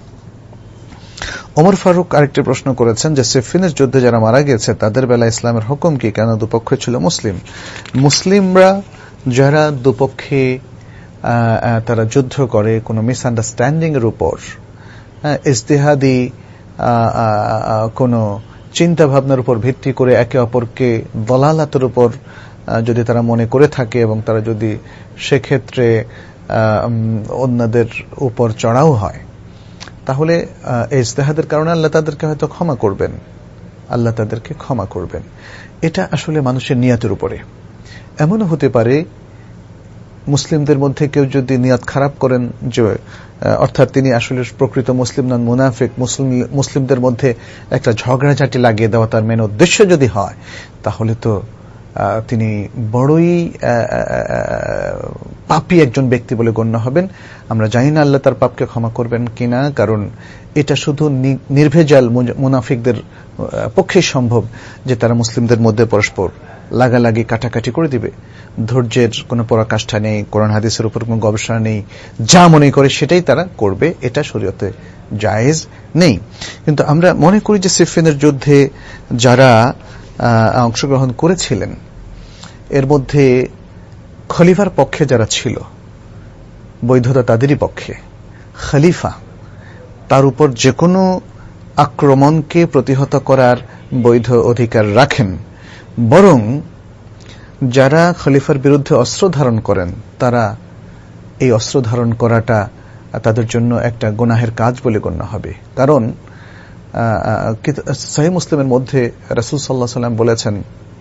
ওমর ফারুক আরেকটি প্রশ্ন করেছেন যে সিফিনের যুদ্ধে যারা মারা গেছে তাদের বেলা ইসলামের হুকুম কি? কেন দুপক্ষ ছিল মুসলিম? মুসলিমরা যারা দুপক্ষে তারা যুদ্ধ করে কোনো মিসআন্ডারস্ট্যান্ডিং এর উপর, ইজতিহাদি কোনো চিন্তা ভাবনার উপর ভিত্তি করে একে অপরকে দলালাতের উপর যদি তারা মনে করে থাকে এবং তারা যদি সেক্ষেত্রে অন্যদের উপর চড়াও হয়, তাহলে ইজতিহাদের কারণে আল্লাহ তাদেরকে হয়তো ক্ষমা করবেন, আল্লাহ তাদেরকে ক্ষমা করবেন। এটা আসলে মানুষের নিয়তের উপরে। এমনও হতে পারে মুসলিমদের মধ্যে কেউ যদি নিয়ত খারাপ করেন, যে অর্থাৎ তিনি আসলে প্রকৃত মুসলিম নন, মুনাফিক, মুসলিমদের মধ্যে একটা ঝগড়াঝাটি লাগিয়ে দেওয়া তার মেন উদ্দেশ্য যদি হয়, তাহলে তো তিনি বড়ই পাপী একজন ব্যক্তি বলে গণ্য হবেন। আমরা জানি না আল্লাহ তার পাপকে ক্ষমা করবেন কিনা, কারণ এটা শুধু নির্ভেজাল মুনাফিকদের পক্ষেই সম্ভব যে তারা মুসলিমদের মধ্যে পরস্পর লাগালাগি কাটাকাটি করে দিবে। ধৈর্যের কোনো পরাকাষ্ঠা নেই, কোরআন হাদিসের উপর কোনো গবেষণা নেই, যা মনে করে সেটাই তারা করবে, এটা শরীয়তে জায়েজ নেই। কিন্তু আমরা মনে করি যে সিফিনের যুদ্ধে যারা অংশগ্রহণ করেছিলেন এর মধ্যে খলিফার পক্ষে যারা ছিল, বৈধতা তাদেরই পক্ষে। খলিফা তার উপর যে কোনো আক্রমণকে প্রতিহত করার বৈধ অধিকার রাখেন, বরং যারা খলিফার বিরুদ্ধে অস্ত্র ধারণ করেন তারা এই অস্ত্র ধারণ করাটা তাদের জন্য একটা গুনাহের কাজ বলে গণ্য হবে। কারণ সহিহ মুসলিমের মধ্যে রাসূল সাল্লাল্লাহু আলাইহি ওয়াসাল্লাম বলেছেন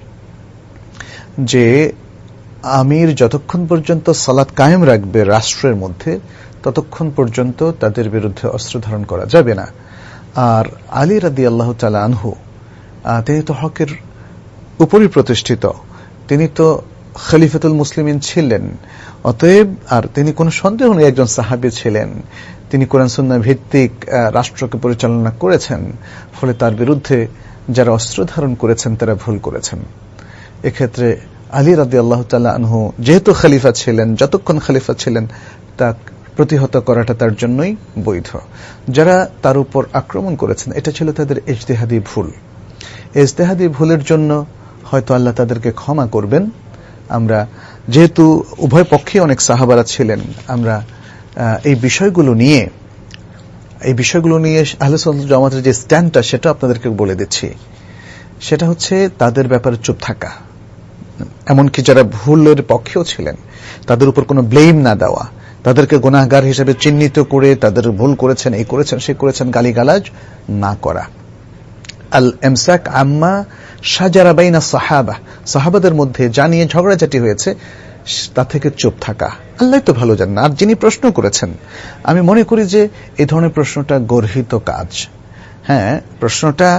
যে আমির যতক্ষণ পর্যন্ত সালাত কায়েম রাখবে রাষ্ট্রের মধ্যে, ততক্ষণ পর্যন্ত তাদের বিরুদ্ধে অস্ত্র ধারণ করা যাবে না। আর আলী রাদিয়াল্লাহু তাআলা আনহু তিনি তো হকের উপরই প্রতিষ্ঠিত, তিনি তো খলিফাতুল মুসলিমিন ছিলেন, অতএব আর তিনি কোনো সন্দেহ নেই একজন সাহাবী ছিলেন, তিনি কোরআন সুন্নাহ ভিত্তিক রাষ্ট্রকে পরিচালনা করেছেন, ফলে তার বিরুদ্ধে যারা অস্ত্র ধারণ করেছেন তারা ভুল করেছেন। এক্ষেত্রে আলী রাদিয়াল্লাহু তাআলা আনহু যেহেতু খলিফা ছিলেন, যতক্ষণ খলিফা ছিলেন তা প্রতিহত করাটা তার জন্যই বৈধ। যারা তার উপর আক্রমণ করেছেন এটা ছিল তাদের ইজতিহাদি ভুল। ইজতিহাদি ভুলের জন্য হয়তো আল্লাহ তাদেরকে ক্ষমা করবেন। আমরা যেহেতু উভয় পক্ষে অনেক সাহাবারা ছিলেন, আমরা এই বিষয়গুলো নিয়ে এই বিষয়গুলো নিয়ে আহলে সুন্নাত ওয়াল জামাতের যে স্ট্যান্ডটা সেটা আপনাদেরকে বলে দিচ্ছি। সেটা হচ্ছে তাদের ব্যাপারে চুপ থাকা, এমনকি যারা ভুলের পক্ষেও ছিলেন তাদের উপর কোনো ব্লেম না দেওয়া, তাদেরকে গুনাহগার হিসেবে চিহ্নিত করে তাদের ভুল করেছেন, এই করেছেন, সে করেছেন গালিগালাজ না করা। আল ইমসাক আম্মা শাজারা বাইনা সাহাবা, সাহাবাদের মধ্যে জানিয়ে ঝগড়াঝাটি হয়েছে তা থেকে চুপ থাকা। আল্লাহ তো ভালো জানেন। আর যিনি প্রশ্ন করেছেন, আমি মনে করি যে এই ধরনের প্রশ্নটা গর্হিত কাজ। হ্যাঁ, প্রশ্নটা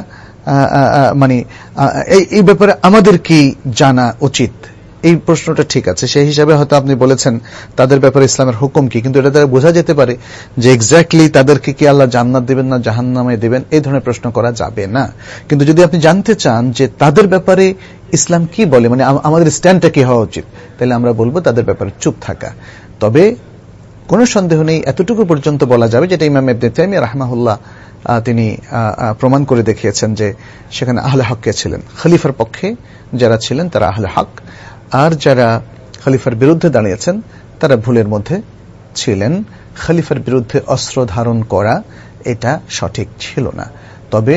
মানে এই ব্যাপারে আমাদের কি জানা উচিত, এই প্রশ্নটা ঠিক আছে। সেই হিসাবে হয়তো আপনি বলেছেন তাদের ব্যাপারে ইসলামের হুকুম কি, কিন্তু এটা দ্বারা বোঝা যেতে পারে যে এক্স্যাক্টলি তাদেরকে কি আল্লাহ জান্নাত দেবেন না জাহান্নামে দেবেন, এই ধরনের প্রশ্ন করা যাবে না। কিন্তু যদি আপনি জানতে চান যে তাদের ব্যাপারে ইসলাম কি বলে, মানে আমাদের স্ট্যান্ডটা কি হওয়া উচিত, তাহলে আমরা বলবো তাদের ব্যাপারে চুপ থাকা। তবে কোনো সন্দেহ নেই এতটুকু পর্যন্ত বলা যাবে, যেটা ইমাম ইবনে তাইমিয়া রাহমাহুল্লাহ তিনি প্রমাণ করে দেখিয়েছেন যে সেখানে আহলে হককে ছিলেন, খলিফার পক্ষে যারা ছিলেন তারা আহলে হক, আর যারা খলিফার বিরুদ্ধে দাঁড়িয়েছেন তারা ভুলের মধ্যে ছিলেন। খলিফার বিরুদ্ধে অস্ত্র ধারণ করা এটা সঠিক ছিল না। তবে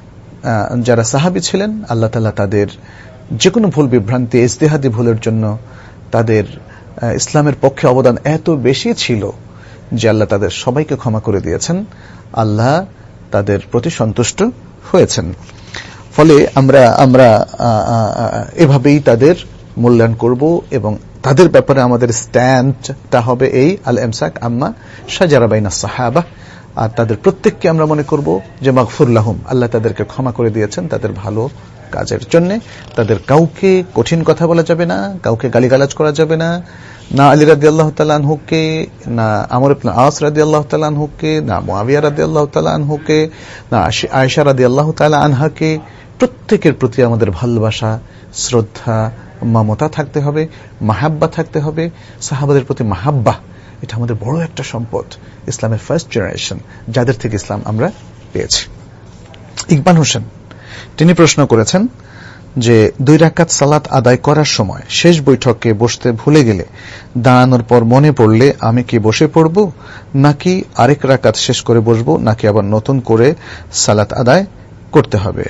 যারা সাহাবী ছিলেন, আল্লাহ তাআলা তাদের যে কোনো ভুল বিভ্রান্তি, ইজতিহাদি ভুলের জন্য তাদের ইসলামের পক্ষে অবদান এত বেশি ছিল যে আল্লাহ তাদের সবাইকে ক্ষমা করে দিয়েছেন, আল্লাহ তাদের প্রতি সন্তুষ্ট হয়েছেন। ফলে আমরা আমরা এভাবেই তাদের মূল্যায়ন করব এবং তাদের ব্যাপারে আমাদের স্ট্যান্ডটা হবে এই আল ইমসাক আম্মা শাজারা বাইনা সাহাবা। আর তাদের প্রত্যেককে আমরা মনে করব যে মাগফুর লাহুম, আল্লাহ তাদেরকে ক্ষমা করে দিয়েছেন তাদের ভালো কাজের জন্য। তাদের কাউকে কঠিন কথা বলা যাবে না, কাউকে গালিগালাজ করা যাবে না, না আলী রাদিয়াল্লাহু তাআলা আনহুকে, না আমর ইবনে আস রাদিয়াল্লাহু তাআলা আনহুকে, না মুআবিয়া রাদিয়াল্লাহু তাআলা আনহুকে, না আয়েশা রাদিয়াল্লাহু তাআলা আনহাকে। প্রত্যেকের প্রতি আমাদের ভালোবাসা, শ্রদ্ধা, মমতা থাকতে হবে, মাহাব্বা থাকতে হবে। সাহাবাদের প্রতি মাহাব্বা এটা আমাদের বড় একটা সম্পদ, ইসলামের ফার্স্ট জেনারেশন যাদের থেকে ইসলাম আমরা পেয়েছি। ইকবাল হোসেন তিনি প্রশ্ন করেছেন যে দুই রাকাত সালাত আদায় করার সময় শেষ বৈঠকে বসতে ভুলে গেলে দাঁড়ানোর পর মনে পড়লে আমি কি বসে পড়ব, নাকি আরেক রাকাত শেষ করে বসবো, নাকি আবার নতুন করে সালাত আদায় করতে হবে?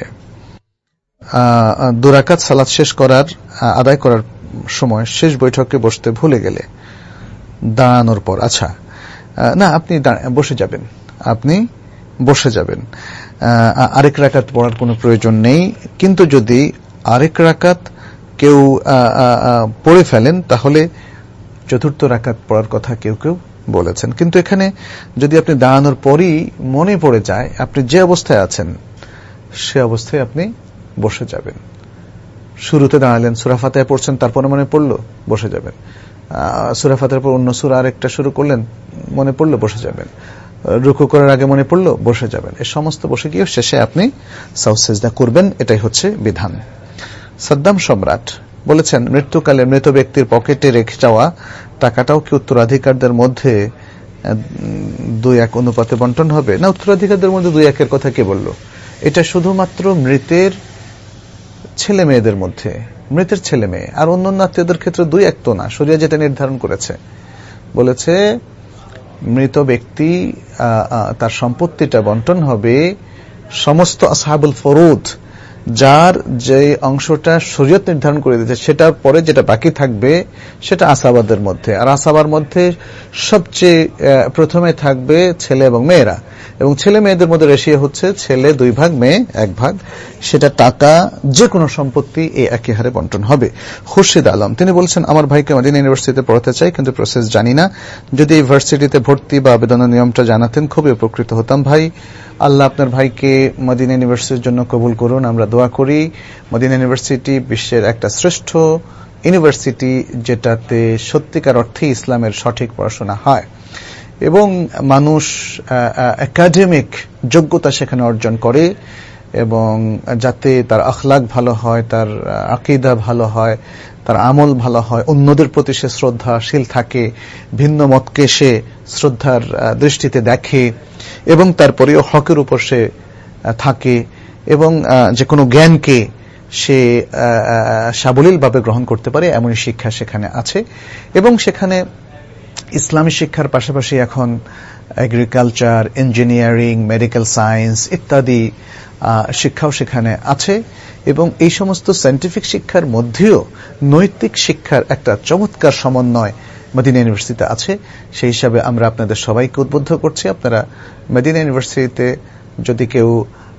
দু রাকাত সালাত শেষ করার আদায় করার সময় শেষ বৈঠকে বসতে ভুলে গেলে দাঁড়ানোর পর, আচ্ছা না, আপনি বসে যাবেন, আপনি বসে যাবেন, আরেক রাকাত পড়ার কোনো প্রয়োজন নেই। কিন্তু যদি আরেক রাকাত কেউ পড়ে ফেলেন তাহলে চতুর্থ রাকাত পড়ার কথা কেউ কেউ বলেছেন। কিন্তু এখানে যদি আপনি দাঁড়ানোর পরই মনে পড়ে যায় আপনি যে অবস্থায় আছেন সে অবস্থায় আপনি বসে যাবেন। শুরুতে দাঁড়ালেন, সূরা ফাতিহা পড়ছেন, তারপরে মনে পড়লো, বসে যাবেন। সূরা ফাতিহার পর অন্য সূরা আরেকটা শুরু করলেন, মনে পড়লো, বসে যাবেন। রুকু করার আগে মনে পড়লো, বসে যাবেন। এই সমস্ত বসে গিয়ে শেষে আপনি সাউথ সেজদা করবেন, এটাই হচ্ছে বিধান। সাদ্দাম সম্রাট বলেছেন, মৃত্যুকালে মৃত ব্যক্তির পকেটে রেখে যাওয়া টাকাটাও কি উত্তরাধিকারদের মধ্যে দুই এক অনুপাতে বন্টন হবে? না, উত্তরাধিকারদের মধ্যে দুই একের কথা কে বলল? এটা শুধুমাত্র মৃতের ছেলে মেয়েদের মধ্যে, মৃতের ছেলে মেয়ে, আর অন্যান্য আত্মীয়দের ক্ষেত্রে দুই এক তো না। শরিয়া যেটা নির্ধারণ করেছে, বলেছে মৃত ব্যক্তি তার সম্পত্তিটা বন্টন হবে সমস্ত আসহাবুল ফরুদ, যার যে অংশটা শরীয়ত নির্ধারণ করে দিয়েছে সেটার পরে যেটা বাকি থাকবে সেটা আসাবাদের মধ্যে। আর আসাবার মধ্যে সবচেয়ে প্রথমে থাকবে ছেলে এবং মেয়েরা, এবং ছেলে মেয়েদের মধ্যে রেশিও হচ্ছে ছেলে দুই ভাগ, মেয়ে এক ভাগ। সেটা টাকা, যে কোনো সম্পত্তি এই একই হারে বন্টন হবে। খুরশিদ আলম তিনি বলছেন, আমার ভাইকে মদিনা ইউনিভার্সিটিতে পড়াতে চাই, কিন্তু প্রসেস জানি না। যদি ইউনিভার্সিটিতে ভর্তি বা আবেদনের নিয়মটা জানাতেন খুবই উপকৃত হতাম। ভাই, আল্লাহ আপনার ভাইকে মদিনা ইউনিভার্সিটির জন্য কবুল করুন, আমরা দোয়া করি। মদিনা ইউনিভার্সিটি বিশ্বের একটা শ্রেষ্ঠ ইউনিভার্সিটি, যেটাতে সত্যিকার অর্থে ইসলামের সঠিক পড়াশোনা হয় এবং মানুষ একাডেমিক যোগ্যতা সেখানে অর্জন করে, এবং যাতে তার আখলাক ভালো হয়, তার আকীদা ভালো হয়, তার আমল ভালো হয়, অন্যদের প্রতি সে শ্রদ্ধাশীল থাকে, ভিন্ন মতকে সে শ্রদ্ধার দৃষ্টিতে দেখে, এবং তারপরেও হকের উপর সে থাকে, এবং যে কোনো জ্ঞানকে সে সাবলীলভাবে গ্রহণ করতে পারে, এমনই শিক্ষা সেখানে আছে। এবং সেখানে ইসলামী শিক্ষার পাশাপাশি এখন এগ্রিকালচার, ইঞ্জিনিয়ারিং, মেডিকেল সায়েন্স ইত্যাদি শিক্ষাও সেখানে আছে, এবং এই সমস্ত সায়েন্টিফিক শিক্ষার মধ্যেও নৈতিক শিক্ষার একটা চমৎকার সমন্বয় মদিনা ইউনিভার্সিটিতে আছে। সেই হিসাবে আমরা আপনাদের সবাইকে উদ্বুদ্ধ করছি, আপনারা মদিনা ইউনিভার্সিটিতে যদি কেউ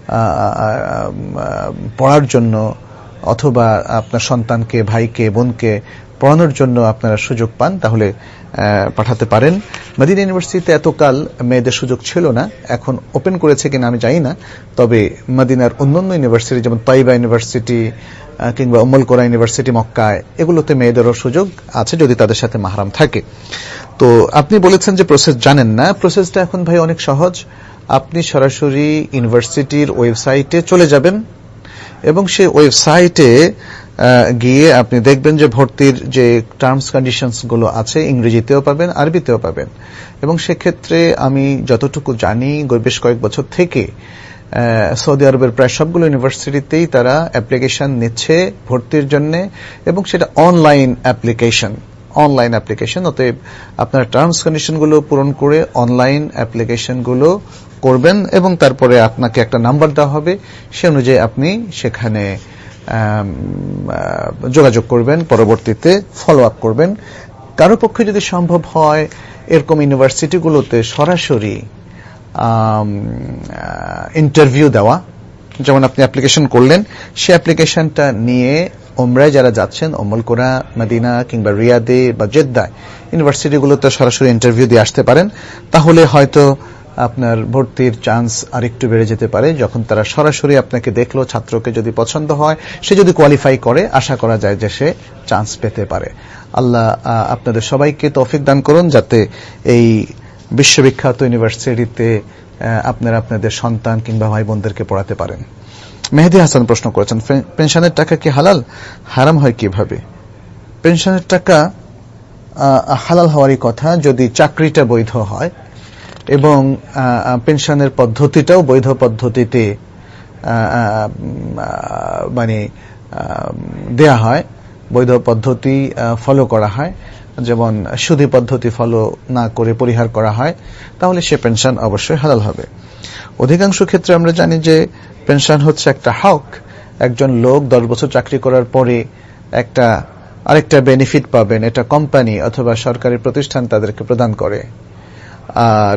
পড়ার জন্য অথবা আপনার সন্তানকে, ভাইকে, বোনকে পড়ানোর জন্য আপনারা সুযোগ পান, তাহলে পাঠাতে পারেন। মদিনা ইউনিভার্সিটিতে এতকাল মেয়েদের সুযোগ ছিল না, এখন ওপেন করেছে কিনা আমি জানি না, তবে মদিনার অন্যান্য ইউনিভার্সিটি যেমন তাইবা ইউনিভার্সিটি কিংবা উম্মুল কোরা ইউনিভার্সিটি মক্কায়, এগুলোতে মেয়েদেরও সুযোগ আছে যদি তাদের সাথে মাহরাম থাকে। তো আপনি বলেছেন যে প্রসেস জানেন না, প্রসেসটা এখন ভাই অনেক সহজ। আপনি সরাসরি ইউনিভার্সিটির ওয়েবসাইটে চলে যাবেন এবং সেই ওয়েবসাইটে গিয়ে আপনি দেখবেন যে ভর্তির যে টার্মস কন্ডিশনস গুলো আছে ইংরেজিতেও পাবেন, আরবিতেও পাবেন। এবং সেক্ষেত্রে আমি যতটুকু জানি বেশ কয়েক বছর থেকে সৌদি আরবের প্রায় সবগুলো ইউনিভার্সিটিতেই তারা অ্যাপ্লিকেশন নিচ্ছে ভর্তির জন্য, এবং সেটা অনলাইন অ্যাপ্লিকেশন অনলাইন অ্যাপ্লিকেশন অতএব আপনার টার্মস কন্ডিশনগুলো পূরণ করে অনলাইন অ্যাপ্লিকেশনগুলো করবেন এবং তারপরে আপনাকে একটা নাম্বার দেওয়া হবে, সে অনুযায়ী আপনি সেখানে যোগাযোগ করবেন, পরবর্তীতে ফলো আপ করবেন। কারো পক্ষে যদি সম্ভব হয় এরকম ইউনিভার্সিটিগুলোতে সরাসরি ইন্টারভিউ দেওয়া, যেমন আপনি অ্যাপ্লিকেশন করলেন, সে অ্যাপ্লিকেশনটা নিয়ে ওমরায় যারা যাচ্ছেন উম্মুল কোরা, মদিনা কিংবা রিয়াদে বা জেদ্দায় ইউনিভার্সিটিগুলোতে সরাসরি ইন্টারভিউ দিয়ে আসতে পারেন। তাহলে হয়তো আপনার ভর্তির চান্স আরেকটু বেড়ে যেতে পারে। যখন তারা সরাসরি আপনাকে দেখলো, ছাত্রকে যদি পছন্দ হয়, সে যদি কোয়ালিফাই করে, আশা করা যায় যে সে চান্স পেতে পারে। আল্লাহ আপনাদের সবাইকে তৌফিক দান করুন যাতে এই বিশ্ববিখ্যাত ইউনিভার্সিটিতে আপনারা আপনাদের সন্তান কিংবা ভাই বোনদেরকে পড়াতে পারেন। মেহেদি হাসান প্রশ্ন করেছেন, পেনশনের টাকা কি হালাল? হারাম হয় কিভাবে? পেনশনের টাকা হালাল হওয়ারই কথা যদি চাকরিটা বৈধ হয় এবং পেনশনের পদ্ধতিটাও বৈধ পদ্ধতিতে মানে দেয়া হয়, বৈধ পদ্ধতি ফলো করা হয়, যেমন সুদী পদ্ধতি ফলো না করে পরিহার করা হয়, তাহলে সে পেনশন অবশ্যই হালাল হবে। অধিকাংশ ক্ষেত্রে আমরা জানি যে পেনশন হচ্ছে একটা হক। একজন লোক দশ বছর চাকরি করার পরে একটা আরেকটা বেনিফিট পাবেন, এটা কোম্পানি অথবা সরকারি প্রতিষ্ঠান তাদেরকে প্রদান করে, আর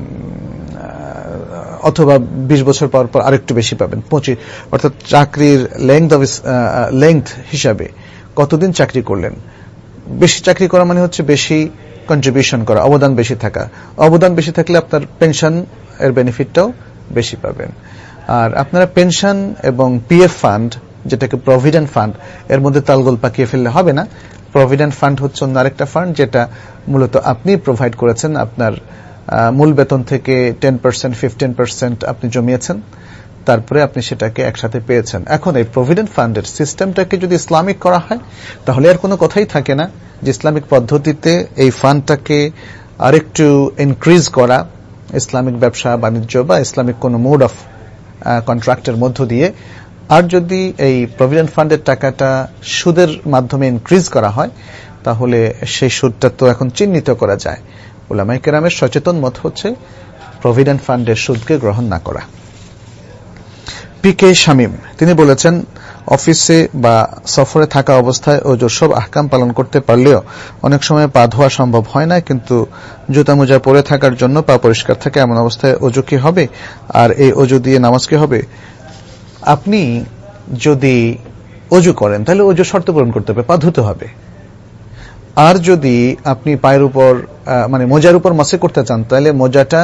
অথবা বিশ বছর পর পর আরেকটু বেশি পাবেন, পঁচিশ, অর্থাৎ চাকরির লেংথ অফ লেংথ হিসাবে কতদিন চাকরি করলেন। বেশি চাকরি করা মানে হচ্ছে বেশি কন্ট্রিবিউশন করা, অবদান বেশি থাকা। অবদান বেশি থাকলে আপনার পেনশন এর বেনিফিটটাও বেশি পাবেন। আর আপনারা পেনশন এবং পিএফ ফান্ড, যেটাকে প্রভিডেন্ট ফান্ড, এর মধ্যে তালগোল পাকিয়ে ফেললে হবে না। প্রভিডেন্ট ফান্ড হচ্ছে অন্য আরেকটা ফান্ড যেটা মূলত আপনি প্রোভাইড করেছেন, আপনার মূল বেতন থেকে টেন পার্সেন্ট ফিফটিন পার্সেন্ট আপনি জমিয়েছেন, তারপরে আপনি সেটাকে একসাথে পেয়েছেন। এখন এই প্রভিডেন্ট ফান্ডের সিস্টেমটাকে যদি ইসলামিক করা হয় তাহলে আর কোনো কথাই থাকে না যে ইসলামিক পদ্ধতিতে এই ফান্ডটাকে আরেকটু ইনক্রিজ করা, ইসলামিক ব্যবসা বাণিজ্য বা ইসলামিক কোন মোড অফ কন্ট্রাক্টের মধ্য দিয়ে। আর যদি এই প্রভিডেন্ট ফান্ডের টাকাটা সুদের মাধ্যমে ইনক্রিজ করা হয় তাহলে সেই সুদটা তো এখন চিহ্নিত করা যায়। উলামায়ে কেরামের সচেতন মত হচ্ছে প্রভিডেন্ট ফান্ডের সুদকে গ্রহণ না করা। পি কে শামীম তিনি বলেছেন, অফিসে বা সফরে থাকা অবস্থায় ওযুর সব আহকাম পালন করতে পারলেও অনেক সময় পা ধোয়া সম্ভব হয় না, কিন্তু জুতা মোজা পরে থাকার জন্য পা পরিষ্কার থাকে, এমন অবস্থায় ওযু কি হবে? আর এই ওযু দিয়ে নামাজ কি হবে? আপনি যদি ওযু করেন তাহলে ওযু শর্ত পূরণ করতে হবে, পা ধুতে হবে। আর যদি আপনি পায়ের উপর মানে মোজার উপর মাসে করতে চান তাহলে মোজাটা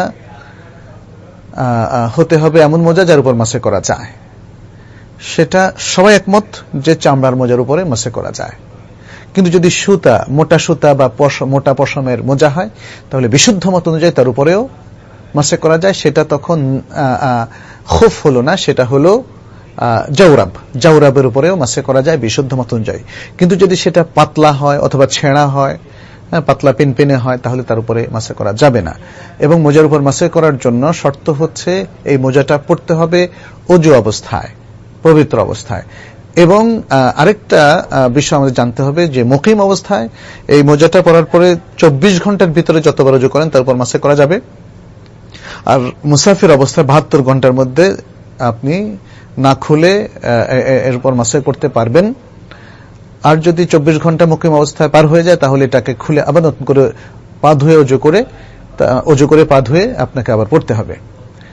হতে হবে এমন মোজা যার উপর মাসে করা যায়। সেটা সবাই একমত যে চামড়ার মোজার উপরে মাসে করা যায়। কিন্তু যদি সুতা, মোটা সুতা বা মোটা পশমের মোজা হয় তাহলে বিশুদ্ধ মত অনুযায়ী তার উপরেও মাসে করা যায়। সেটা তখন খুফ হলো না, সেটা হলো জাওরাব। জাওরাবের উপরেও মাসে করা যায় বিশুদ্ধ মত অনুযায়ী। কিন্তু যদি সেটা পাতলা হয় অথবা ছেঁড়া হয়, পাতলা পিনপিনে হয়, তাহলে তার উপরে মাসে করা যাবে না। এবং মোজার উপর মাসে করার জন্য শর্ত হচ্ছে এই মোজাটা পড়তে হবে ওযু অবস্থায়, পবিত্র অবস্থায়। এবং আরেকটা বিষয় আমাদের জানতে হবে যে মুকিম অবস্থায় এই মোজাটা পরার পরে চব্বিশ ঘন্টার ভিতরে যতবার ওযু করেন তার উপর মাসে করা যাবে। আর মুসাফির অবস্থায় বাহাত্তর ঘন্টার মধ্যে আপনি না খুলে এর উপর মাসে করতে পারবেন। আর যদি চব্বিশ ঘন্টা মুকিম অবস্থায় পার হয়ে যায় তাহলে এটাকে খুলে আবার নতুন করে পা ধুয়ে ওযু করে ওযু করে পা ধুয়ে আপনাকে আবার পড়তে হবে।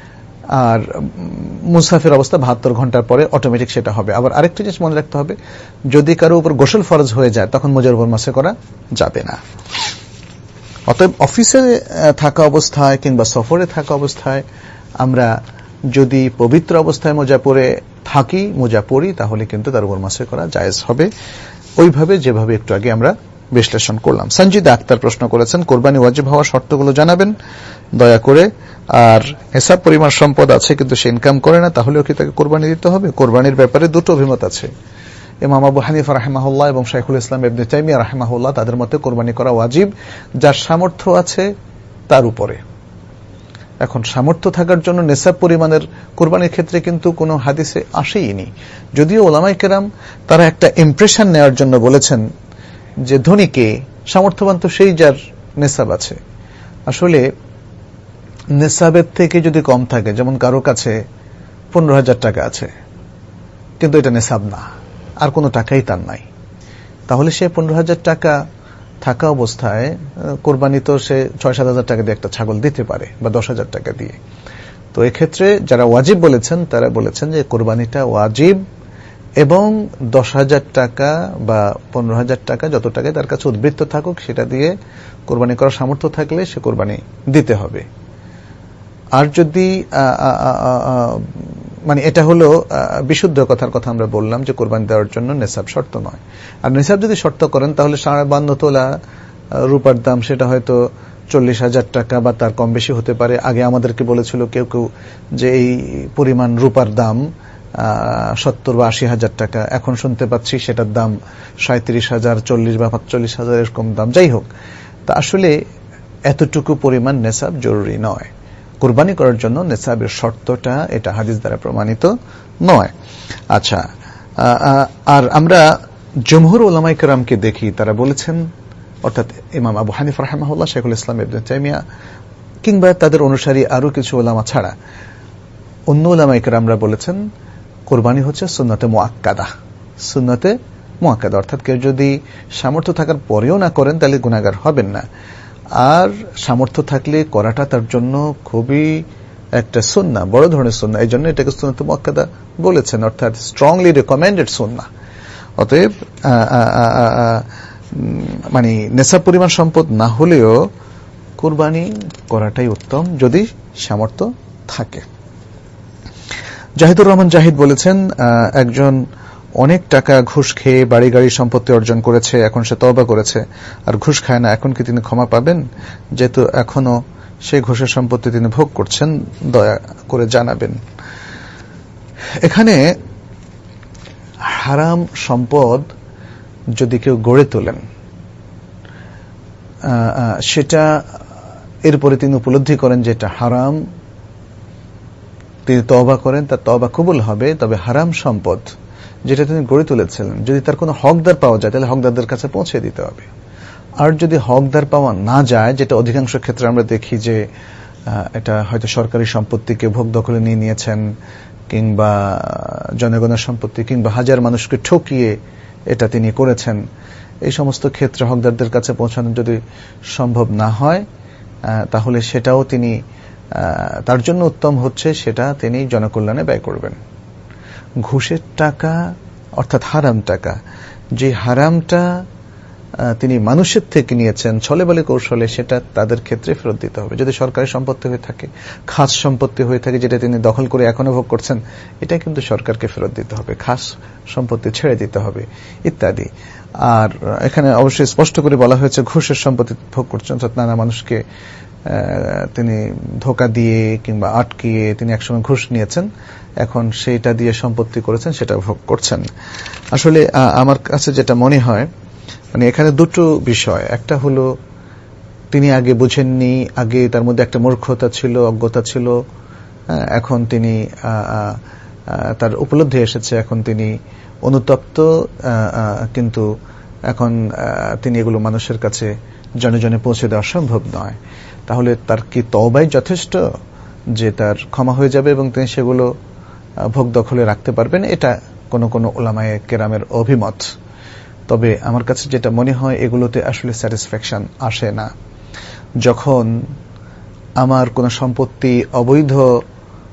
আর মুসাফির অবস্থা বাহাত্তর ঘন্টার পরে অটোমেটিক সেটা হবে। আবার আরেকটা জিনিস মনে রাখতে হবে, যদি কারো উপর গোসল ফরজ হয়ে যায় তখন মোজার উপর মাসে করা যাবে না। অতএব অফিসে থাকা অবস্থায় কিংবা সফরে থাকা অবস্থায় আমরা যদি পবিত্র অবস্থায় মোজা পরে থাকি, মোজা পরি, তাহলে কিন্তু তার উপর মাসে করা জায়েজ হবে, ওইভাবে যেভাবে একটু আগে আমরা বিশ্লেষণ করলাম। সঞ্জিদা আক্তার প্রশ্ন করেছেন, কোরবানি ওয়াজিব হওয়ার শর্তগুলো জানাবেন দয়া করে। আর এসব পরিমাণ সম্পদ আছে কিন্তু সে ইনকাম করে না, তাহলেও কি তাকে কোরবানি দিতে হবে? কোরবানির ব্যাপারে দুটো অভিমত আছে। ইমাম আবু হানিফা রাহিমাহুল্লাহ এবং শাইখুল ইসলাম ইবনে তাইমিয়া রাহিমাহুল্লাহ তাদের মতে কোরবানি করা ওয়াজিব যার সামর্থ্য আছে তার উপরে। এখন সামর্থ্য থাকার জন্য নেসাব পরিমাণের কোরবানির ক্ষেত্রে কিন্তু কোনো হাদিসে আসেইনি, যদিও ওলামায়ে কেরাম তারা একটা ইমপ্রেশন নেওয়ার জন্য বলেছেন যে ধনীকে, সামর্থ্যবান তো সেই যার নেসাব আছে। আসলে নেসাবের থেকে যদি কম থাকে, যেমন কারো কাছে পনেরো হাজার টাকা আছে কিন্তু এটা নেসাব না, আর কোনো টাকাই তার নাই, তাহলে সে পনেরো হাজার টাকা থাকা অবস্থায় কোরবানি তো সে ছয় সাত হাজার টাকা দিয়ে একটা ছাগল দিতে পারে, বা দশ হাজার টাকা দিয়ে। তো এক্ষেত্রে যারা ওয়াজিব বলেছেন তারা বলেছেন যে কোরবানিটা ওয়াজিব, এবং দশ হাজার টাকা বা পনেরো হাজার টাকা যত টাকায় তার কাছে উদ্বৃত্ত থাকুক সেটা দিয়ে কোরবানি করার সামর্থ্য থাকলে সে কোরবানি দিতে হবে। আর যদি মানে এটা হলো বিশুদ্ধ কথার কথা আমরা বললাম যে কোরবানি দেওয়ার জন্য নেসাব শর্ত নয়। আর নেসাব যদি শর্ত করেন তাহলে সাড়ে বান্ন তোলা রূপার দাম সেটা হয়তো চল্লিশ হাজার টাকা বা তার কম বেশি হতে পারে। আগে আমাদেরকে বলেছিল কেউ কেউ যে এই পরিমাণ রূপার দাম সত্তর বা আশি হাজার টাকা, এখন শুনতে পাচ্ছি সেটার দাম সাঁত্রিশ হাজার, চল্লিশ বা পাঁচচল্লিশ হাজার এরকম দাম। যাই হোক, তা আসলে এতটুকু পরিমাণ নেসাব জরুরি নয়। কুরবানি করার জন্য নেসাবের শর্তটা এটা হাদিস দ্বারা প্রমাণিত নয়। আচ্ছা, আর আমরা জমহুর উলামায়ে কেরামকে দেখি, তারা বলেছেন, অর্থাৎ ইমাম আবু হানিফা রাহিমাহুল্লাহ, শাইখুল ইসলাম ইবনে তাইমিয়া কিংবা তাদের অনুসারী আরো কিছু উলামা ছাড়া অন্য উলামায়ে কেরামরা বলেছেন কোরবানি হচ্ছে সুন্নতে মুআক্কাদা। সুন্নতে মুআক্কাদা অর্থাৎ কেউ যদি সামর্থ্য থাকার পরেও না করেন তাহলে গুনাহগার হবেন না, আর সামর্থ্য থাকলে করাটা তার জন্য খুবই একটা সুন্নাহ, বড় ধরনের সুন্নাহ। এই জন্য এটাকে সুন্নতে মুআক্কাদা বলেছেন, অর্থাৎ স্ট্রংলি রেকমেন্ডেড সুন্নাহ। অতএব মানে নেসাব পরিমাণ সম্পদ না হলেও কুরবানি করাটাই উত্তম যদি সামর্থ্য থাকে। জাহিদুর রহমান জাহিদ বলেছেন, একজন অনেক টাকা ঘুষ খেয়ে বাড়ি গাড়ি সম্পত্তি অর্জন করেছে, এখন সে তওবা করেছে আর ঘুষ খায় না, এখন কি তিনি ক্ষমা পাবেন? যেহেতু এখনো সেই ঘুষের সম্পত্তি তিনি ভোগ করছেন, দয়া করে জানাবেন। এখানে হারাম সম্পদ যদি কেউ গড়ে তোলেন, সেটা এরপরে তিনি উপলব্ধি করেন যে এটা হারাম, তিনি তওবা করেন, তার তওবা কবুল হবে। তবে হারাম সম্পদ যেটা তিনি গড়ে তুলেছিলেন, যদি তার কোনো হকদার পাওয়া যায় তাহলে হকদারদের কাছে পৌঁছে দিতে হবে। আর যদি হকদার পাওয়া না যায়, যেটা অধিকাংশ ক্ষেত্রে আমরা দেখি যে এটা হয়তো সরকারি সম্পত্তিকে ভোগ দখলে নিয়ে নিয়েছেন, কিংবা জনগণের সম্পত্তি, কিংবা হাজার মানুষকে ঠকিয়ে এটা তিনি করেছেন, এই সমস্ত ক্ষেত্রে হকদারদের কাছে পৌঁছানো যদি সম্ভব না হয়, তাহলে সেটাও তিনি, তার জন্য উত্তম হচ্ছে সেটা তিনি জনকল্যাণে ব্যয় করবেন। ঘুষের টাকা অর্থাৎ হারাম টাকা, যে হারামটা তিনি মানুষের থেকে নিয়েছেন ছলে বলে কৌশলে, সেটা তাদের ক্ষেত্রে ফেরত দিতে হবে। যদি সরকারি সম্পত্তি হয়ে থাকে, খাস সম্পত্তি হয়ে থাকে যেটা তিনি দখল করে এখনো ভোগ করছেন, এটা কিন্তু সরকারকে ফেরত দিতে হবে, খাস সম্পত্তি ছেড়ে দিতে হবে ইত্যাদি। আর এখানে অবশ্যই স্পষ্ট করে বলা হয়েছে ঘুষের সম্পত্তি ভোগ করছেন, অর্থাৎ নানা মানুষকে তিনি ধোঁকা দিয়ে কিংবা আটকিয়ে তিনি একসময় ঘুষ নিয়েছেন, এখন সেইটা দিয়ে সম্পত্তি করেছেন, সেটা ভোগ করছেন। আসলে আমার কাছে যেটা মনে হয়, মানে এখানে দুটো বিষয়, একটা হলো তিনি আগে বুঝেননি, আগে তার মধ্যে একটা মূর্খতা ছিল, অজ্ঞতা ছিল, এখন তিনি তার উপলব্ধি এসেছে, এখন তিনি অনুতপ্ত, কিন্তু এখন তিনি এগুলো মানুষের কাছে জনে জনে পৌঁছে দেওয়া সম্ভব নয়। তাহলে তার কি তওবাই যথেষ্ট যে তার ক্ষমা হয়ে যাবে এবং তিনি সেগুলো ভোগ দখলে রাখতে পারবেন? এটা কোন কোন উলামায়ে কেরামের অভিমত। তবে আমার কাছে যেটা মনে হয়, এগুলোতে আসলে স্যাটিসফ্যাকশন আসে না। যখন আমার কোন সম্পত্তি অবৈধ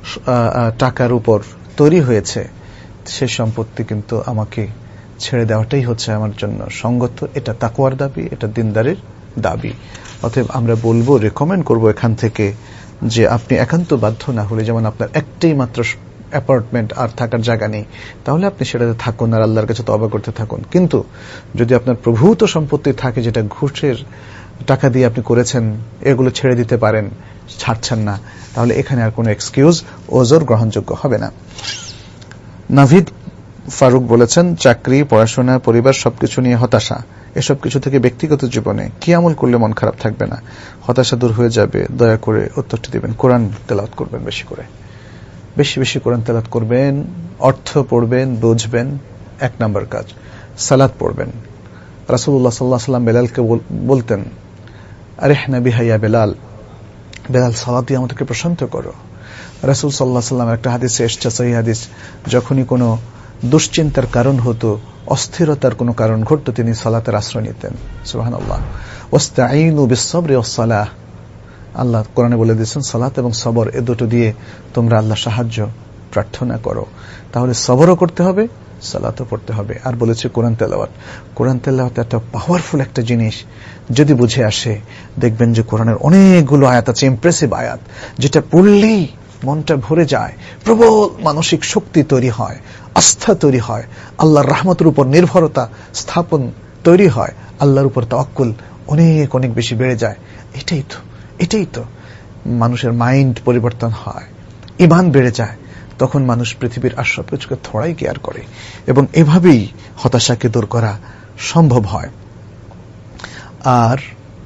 টাকার উপর তৈরি হয়েছে, সে সম্পত্তি কিন্তু আমাকে ছেড়ে দেওয়াটাই হচ্ছে আমার জন্য সঙ্গত। এটা তাকওয়ার দাবি, এটা দিনদারের দাবি। অতএব আমরা বলবো, রেকমেন্ড করব এখান থেকে যে আপনি একান্ত বাধ্য না হলে, যেমন আপনার একটাই মাত্র অ্যাপার্টমেন্ট আর থাকার জায়গা নেই, তাহলে আপনি সেটাতে থাকুন আর আল্লাহর কাছে তওবা করতে থাকুন। কিন্তু যদি আপনার প্রভূত সম্পত্তি থাকে, যেটা ঘুষের টাকা দিয়ে আপনি করেছেন, এগুলো ছেড়ে দিতে পারেন, ছাড়ছেন না, তাহলে এখানে আর কোনো এক্সকিউজ, ওজর গ্রহণযোগ্য হবে না। নাভিদ ফারুক বলেছেন, চাকরি, পড়াশোনা, পরিবার সবকিছু নিয়ে হতাশা। এসব কিছু থেকে ব্যক্তিগত জীবনে কি আমল করলে মন খারাপ থাকবে না, হতাশা দূর হয়ে যাবে? দয়া করে উত্তরটি দিবেন। কোরআন তেলাওয়াত করবেন, বেশি করে বেশি বেশি কোরআন তেলাওয়াত করবেন, অর্থ পড়বেন, বুঝবেন, এক নাম্বার কাজ। সালাত পড়বেন। রাসূলুল্লাহ সাল্লাল্লাহু আলাইহি ওয়াসাল্লাম বেলালকে বলতেন, আরিহনা বিহা ইয়া বেলাল, বেলাল সালাত দিয়ে আমাদেরকে প্রশান্ত করো। রাসূল সাল্লাল্লাহু আলাইহি ওয়াসাল্লাম একটা হাদিসে এসেছে, সহিহ হাদিস, যখনই কোনো দুশ্চিন্তার কারণ হতো, অস্থিরতার কোনো কারণ ঘটতো, তিনি সালাতের আশ্রয় নিতেন। সুবহানাল্লাহ। ওয়াস্তাঈনু বিস-সাবরি ওয়াস-সালাহ, আল্লাহ কোরআনে বলে দিয়েছেন সালাত এবং সবর, এ দুটো দিয়ে তোমরা আল্লাহ সাহায্য প্রার্থনা করো। তাহলে সবরও করতে হবে, সালাতও পড়তে হবে। আর বলেছে কোরআন তেলাওয়াত। কোরআন তেলাওয়াত একটা পাওয়ারফুল একটা জিনিস, যদি বুঝে আসে দেখবেন যে কোরআনের অনেকগুলো আয়াত আছে, ইমপ্রেসিভ আয়াত, যেটা পড়লেই মনটা ভরে যায়, প্রবল মানসিক শক্তি তৈরি হয়, আস্থা তৈরি হয়, আল্লাহর রহমতের উপর নির্ভরতা স্থাপন তৈরি হয়, আল্লাহর উপর তাওয়াক্কুল অনেক অনেক বেশি বেড়ে যায়। এটাই তো এটাই তো মানুষের মাইন্ড পরিবর্তন হয়, ঈমান বেড়ে যায়, তখন মানুষ পৃথিবীর আর সব কিছুকে থোড়াই কেয়ার করে, এবং এভাবেই হতাশাকে দূর করা সম্ভব হয়। আর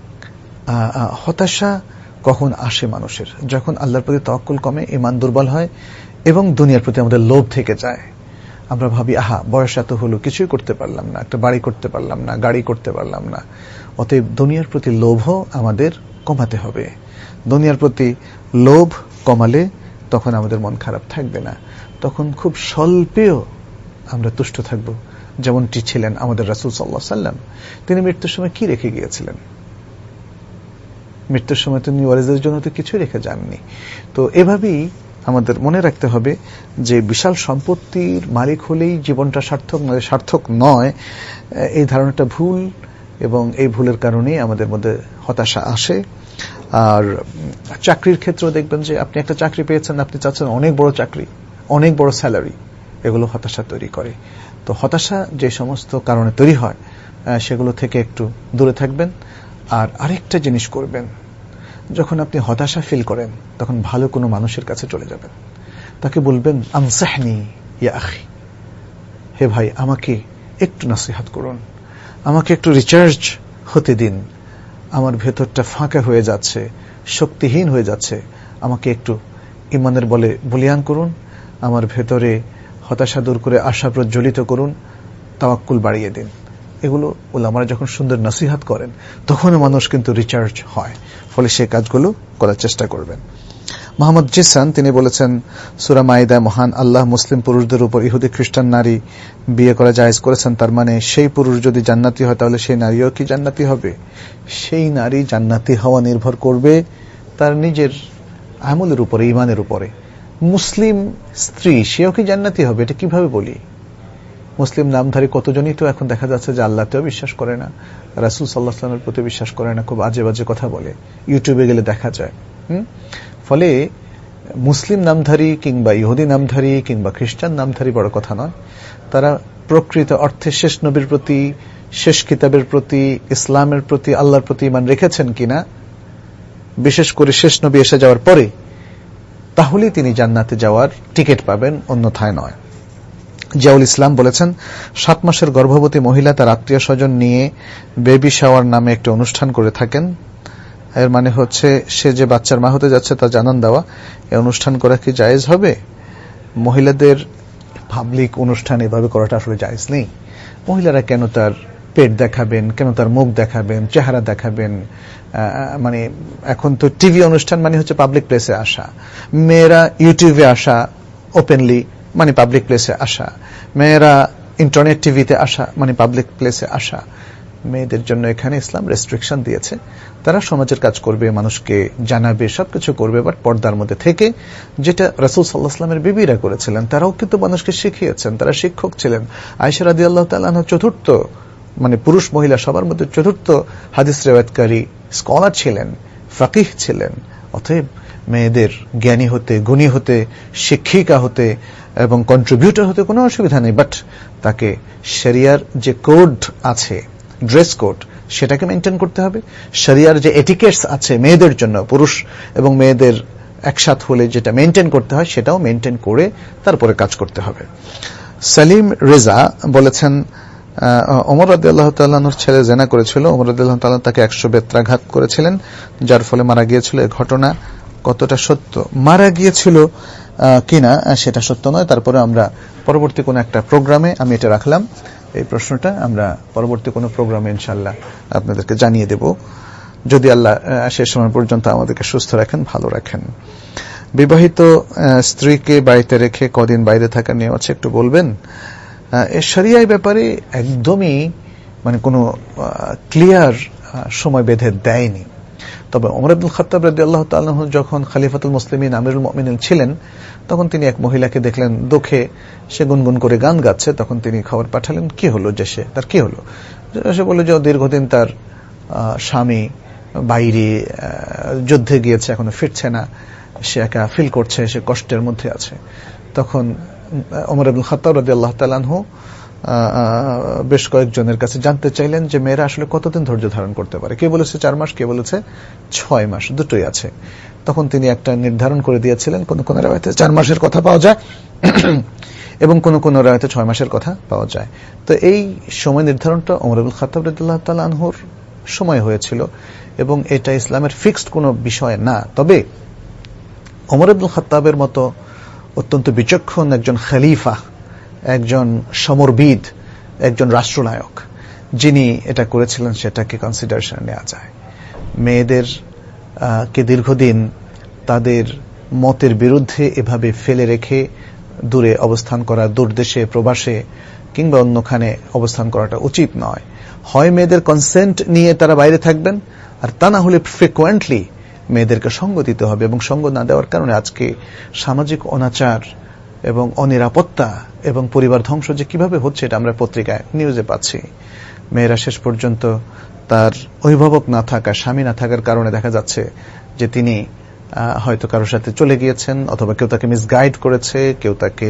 হতাশা কখন আসে মানুষের? যখন আল্লাহর প্রতি তাওয়াক্কুল কমে, ঈমান দুর্বল হয়, এবং দুনিয়ার প্রতি আমাদের লোভ থেকে যায়। আমরা ভাবি, আহা বয়স এত হলো, কিছুই করতে পারলাম না, একটা বাড়ি করতে পারলাম না, গাড়ি করতে পারলাম না। অতএব দুনিয়ার প্রতি লোভও আমাদের কমাতে হবে। দুনিয়ার প্রতি লোভ কমালে তখন আমাদের মন খারাপ থাকবে না, তখন খুব স্বল্পেও আমরা তুষ্ট থাকব। যেমনটি ছিলেন আমাদের রাসূল সাল্লাল্লাহু আলাইহি ওয়াসাল্লাম। তিনি মৃত্যুর সময় কি রেখে গিয়েছিলেন? মৃত্যুর সময় তিনি ওয়ারিসদের জন্য তো কিছু রেখে যাননি। তো এভাবেই আমাদের মনে রাখতে হবে যে বিশাল সম্পত্তির মালিক হলেই জীবনটা সার্থক নয়, সার্থক নয়, এই ধারণাটা ভুল, এবং এই ভুলের কারণেই আমাদের মধ্যে হতাশা আসে। আর চাকরির ক্ষেত্রেও দেখবেন যে আপনি একটা চাকরি পেয়েছেন, আপনি চাচ্ছেন অনেক বড় চাকরি, অনেক বড় স্যালারি, এগুলো হতাশা তৈরি করে। তো হতাশা যে সমস্ত কারণে তৈরি হয়, সেগুলো থেকে একটু দূরে থাকবেন। আর আরেকটা জিনিস করবেন, যখন আপনি হতাশা ফিল করেন, তখন ভালো কোনো মানুষের কাছে চলে যাবেন, তাকে বলবেন, আনসাহনি ইয়া আখি, হে ভাই আমাকে একটু নসিহত করুন, আমাকে একটু রিচার্জ হতে দিন, আমার ভেতরটা ফাঁকা হয়ে যাচ্ছে, শক্তিহীন হয়ে যাচ্ছে, আমাকে একটু ঈমানের বলে বলিয়ান করুন, আমার ভেতরে হতাশা দূর করে আশা প্রজ্বলিত করুন, তাওয়াক্কুল বাড়িয়ে দিন। এগুলো উলামারা যখন সুন্দর নসিহত করেন, তখন মানুষ কিন্তু রিচার্জ হয়। ফলে সে কাজগুলো করার চেষ্টা করবেন। মোহাম্মদ জিসান তিনি বলেছেন, সূরা মাইদা, মহান আল্লাহ মুসলিম পুরুষদের উপর ইহুদি খ্রিস্টান নারী বিয়ে করা জায়েজ করেছেন, তার মানে সেই পুরুষ যদি জান্নাতি হয় তাহলে সেই নারীও কি জান্নাতি হবে? সেই নারী জান্নাতি হওয়া নির্ভর করবে তার নিজের আমলের উপরে, ঈমানের উপরে। মুসলিম স্ত্রী সেও কি জান্নাতি হবে? এটা কিভাবে বলি? মুসলিম নামধারী কতজনই তো এখন দেখা যাচ্ছে যে আল্লাহতেও বিশ্বাস করে না, রাসূল সাল্লাল্লাহু আলাইহি ওয়াসাল্লামের প্রতি বিশ্বাস করে না, খুব আজে বাজে কথা বলে, ইউটিউবে গেলে দেখা যায়। হুম ফলে মুসলিম নামধারী কিংবা ইহুদি নামধারী কিংবা খ্রিস্টান নামধারী বড় কথা নয়, তারা প্রকৃত অর্থে শেষ নবীর প্রতি, শেষ কিতাবের প্রতি, ইসলামের প্রতি, আল্লাহর প্রতি ঈমান রেখেছেন কিনা, বিশেষ করে শেষ নবী এসে যাওয়ার পরে, তাহলেই তিনি জান্নাতে যাওয়ার টিকিট পাবেন, অন্যথায় নয়। জিয়াউল ইসলাম বলেছেন, সাত মাসের গর্ভবতী মহিলা তার আত্মীয় স্বজন নিয়ে বেবি শাওয়ার নামে একটা অনুষ্ঠান করে থাকেন। এর মানে হচ্ছে সে যে বাচ্চার মা হতে যাচ্ছে তা জানান দেওয়া। এই অনুষ্ঠান করা কি জায়েজ হবে? মহিলাদের পাবলিক অনুষ্ঠান এভাবে করাটা আসলে জায়েজ নেই। মহিলারা কেন তার পেট দেখাবেন, কেন তার মুখ দেখাবেন, চেহারা দেখাবেন? মানে এখন তো টিভি অনুষ্ঠান মানে হচ্ছে পাবলিক প্লেসে আসা, মেয়েরা ইউটিউবে আসা ওপেনলি মানে পাবলিক প্লেসে আসা, মেয়েরা ইন্টারনেট টিভিতে আসা মানে পাবলিক প্লেসে আসা। মেয়েদের জন্য এখানে ইসলাম রেস্ট্রিকশন দিয়েছে। তারা সমাজের কাজ করবে, মানুষকে জানাবে, সবকিছু করবে, বাট পর্দার মধ্যে থেকে, যেটা রাসূল সাল্লাল্লাহু আলাইহি ওয়াসাল্লামের বিবিরা করেছিলেন। তারাও কিন্তু মানুষকে শিখিয়েছেন, তারা শিক্ষক ছিলেন। আয়েশা রাদিয়াল্লাহু তাআলা আনহা চতুর্থ, মানে পুরুষ মহিলা সবার মধ্যে চতুর্থ হাদিস রিওয়ায়াতকারী স্কলার ছিলেন, ফাকিহ ছিলেন। অতএব মেয়েদের জ্ঞানী হতে, গুণী হতে, শিক্ষিকা হতে এবং কন্ট্রিবিউটর হতে কোনো অসুবিধা নেই, বাট তাকে শরিয়ার যে কোড আছে, ড্রেস কোড, সেটাকে মেনটেন করতে হবে। শরিয়ার যে এটিকেটস আছে মেয়েদের জন্য, পুরুষ এবং মেয়েদের একসাথ হলে যেটা মেনটেন করতে হয়, সেটাও মেনটেন করে তারপরে কাজ করতে হবে। সালিম রেজা বলেছেন, ওমর রাদিয়াল্লাহু তাআলা আনহুর ছেলে জেনা করেছিল, ওমর রাদিয়াল্লাহু তাআলা তাকে একশো বেত্রাঘাত করেছিলেন, যার ফলে মারা গিয়েছিল। এই ঘটনা কতটা সত্য? মারা গিয়েছিল কিনা সেটা সত্য নয়, তারপরে আমরা পরবর্তী কোন একটা প্রোগ্রামে আমি এটা রাখলাম, এই প্রশ্নটা আমরা পরবর্তী কোনো প্রোগ্রামে ইনশাআল্লাহ আপনাদেরকে জানিয়ে দেব, যদি আল্লাহ শেষ সময় পর্যন্ত আমাদেরকে সুস্থ রাখেন, ভালো রাখেন। বিবাহিত স্ত্রীকে বাড়িতে রেখে কদিন বাইরে থাকার নিয়ম আছে, একটু বলবেন? এই শরিয়ার ব্যাপারে একদমই মানে কোনো ক্লিয়ার সময় বেঁধে দেয়নি। তবে ওমর ইবনুল খাত্তাব রাদিয়াল্লাহু তাআলা আনহু যখন খলিফাতুল মুসলিমিন আমিরুল মুমিনিন ছিলেন, তখন তিনি এক মহিলাকে দেখলেন দুঃখে সে গুনগুন করে গান গাচ্ছে। তখন তিনি খবর পাঠালেন, কি হলো যে সে, তার কি হলো? সে বলল যে দীর্ঘদিন তার স্বামী বাইরে যুদ্ধে গিয়েছে, এখনো ফিরছে না, সে একা ফিল করছে, সে কষ্টের মধ্যে আছে। তখন ওমর ইবনুল খাত্তাব রাদিয়াল্লাহু তাআলা আনহু বেশ কয়েকজনের কাছে জানতে চাইলেন যে মেয়েরা আসলে কতদিন ধৈর্য ধারণ করতে পারে। কে বলেছে চার মাস, কে বলেছে ছয় মাস, দুটোই আছে। তখন তিনি একটা নির্ধারণ করে দিয়েছিলেন, কোন কোন রাওয়ায়াতে চার মাসের কথা পাওয়া যায় এবং কোন কোন রাওয়ায়াতে ছয় মাসের কথা পাওয়া যায়। তো এই সময় নির্ধারণটা ওমর ইবনুল খাত্তাব রাদিয়াল্লাহু তাআলা আনহুর সময় হয়েছিল এবং এটা ইসলামের ফিক্সড কোনো বিষয় না। তবে ওমর ইবনুল খাত্তাবের মতো অত্যন্ত বিচক্ষণ একজন খলিফা, একজন সমরবিদ, একজন রাষ্ট্রনায়ক যিনি এটা করেছিলেন, সেটাকে কনসিডারেশন নেওয়া যায়। মেয়েদের কে দীর্ঘদিন তাদের মতের বিরুদ্ধে এভাবে ফেলে রেখে দূরে অবস্থান করা, দূরদেশে, প্রবাসে কিংবা অন্যখানে অবস্থান করাটা উচিত নয়। হয় মেয়েদের কনসেন্ট নিয়ে তারা বাইরে থাকবেন, আর তা না হলে ফ্রিকোয়েন্টলি মেয়েদেরকে সঙ্গ দিতে হবে। এবং সঙ্গ না দেওয়ার কারণে আজকে সামাজিক অনাচার এবং অনিরাপত্তা এবং পরিবার ধ্বংস যে কিভাবে হচ্ছে, এটা আমরা পত্রিকায় নিউজে পাচ্ছি। মেয়েরা শেষ পর্যন্ত তার অভিভাবক না থাকা, স্বামী না থাকার কারণে দেখা যাচ্ছে যে তিনি হয়তো কারোর সাথে চলে গিয়েছেন, অথবা কেউ তাকে মিসগাইড করেছে, কেউ তাকে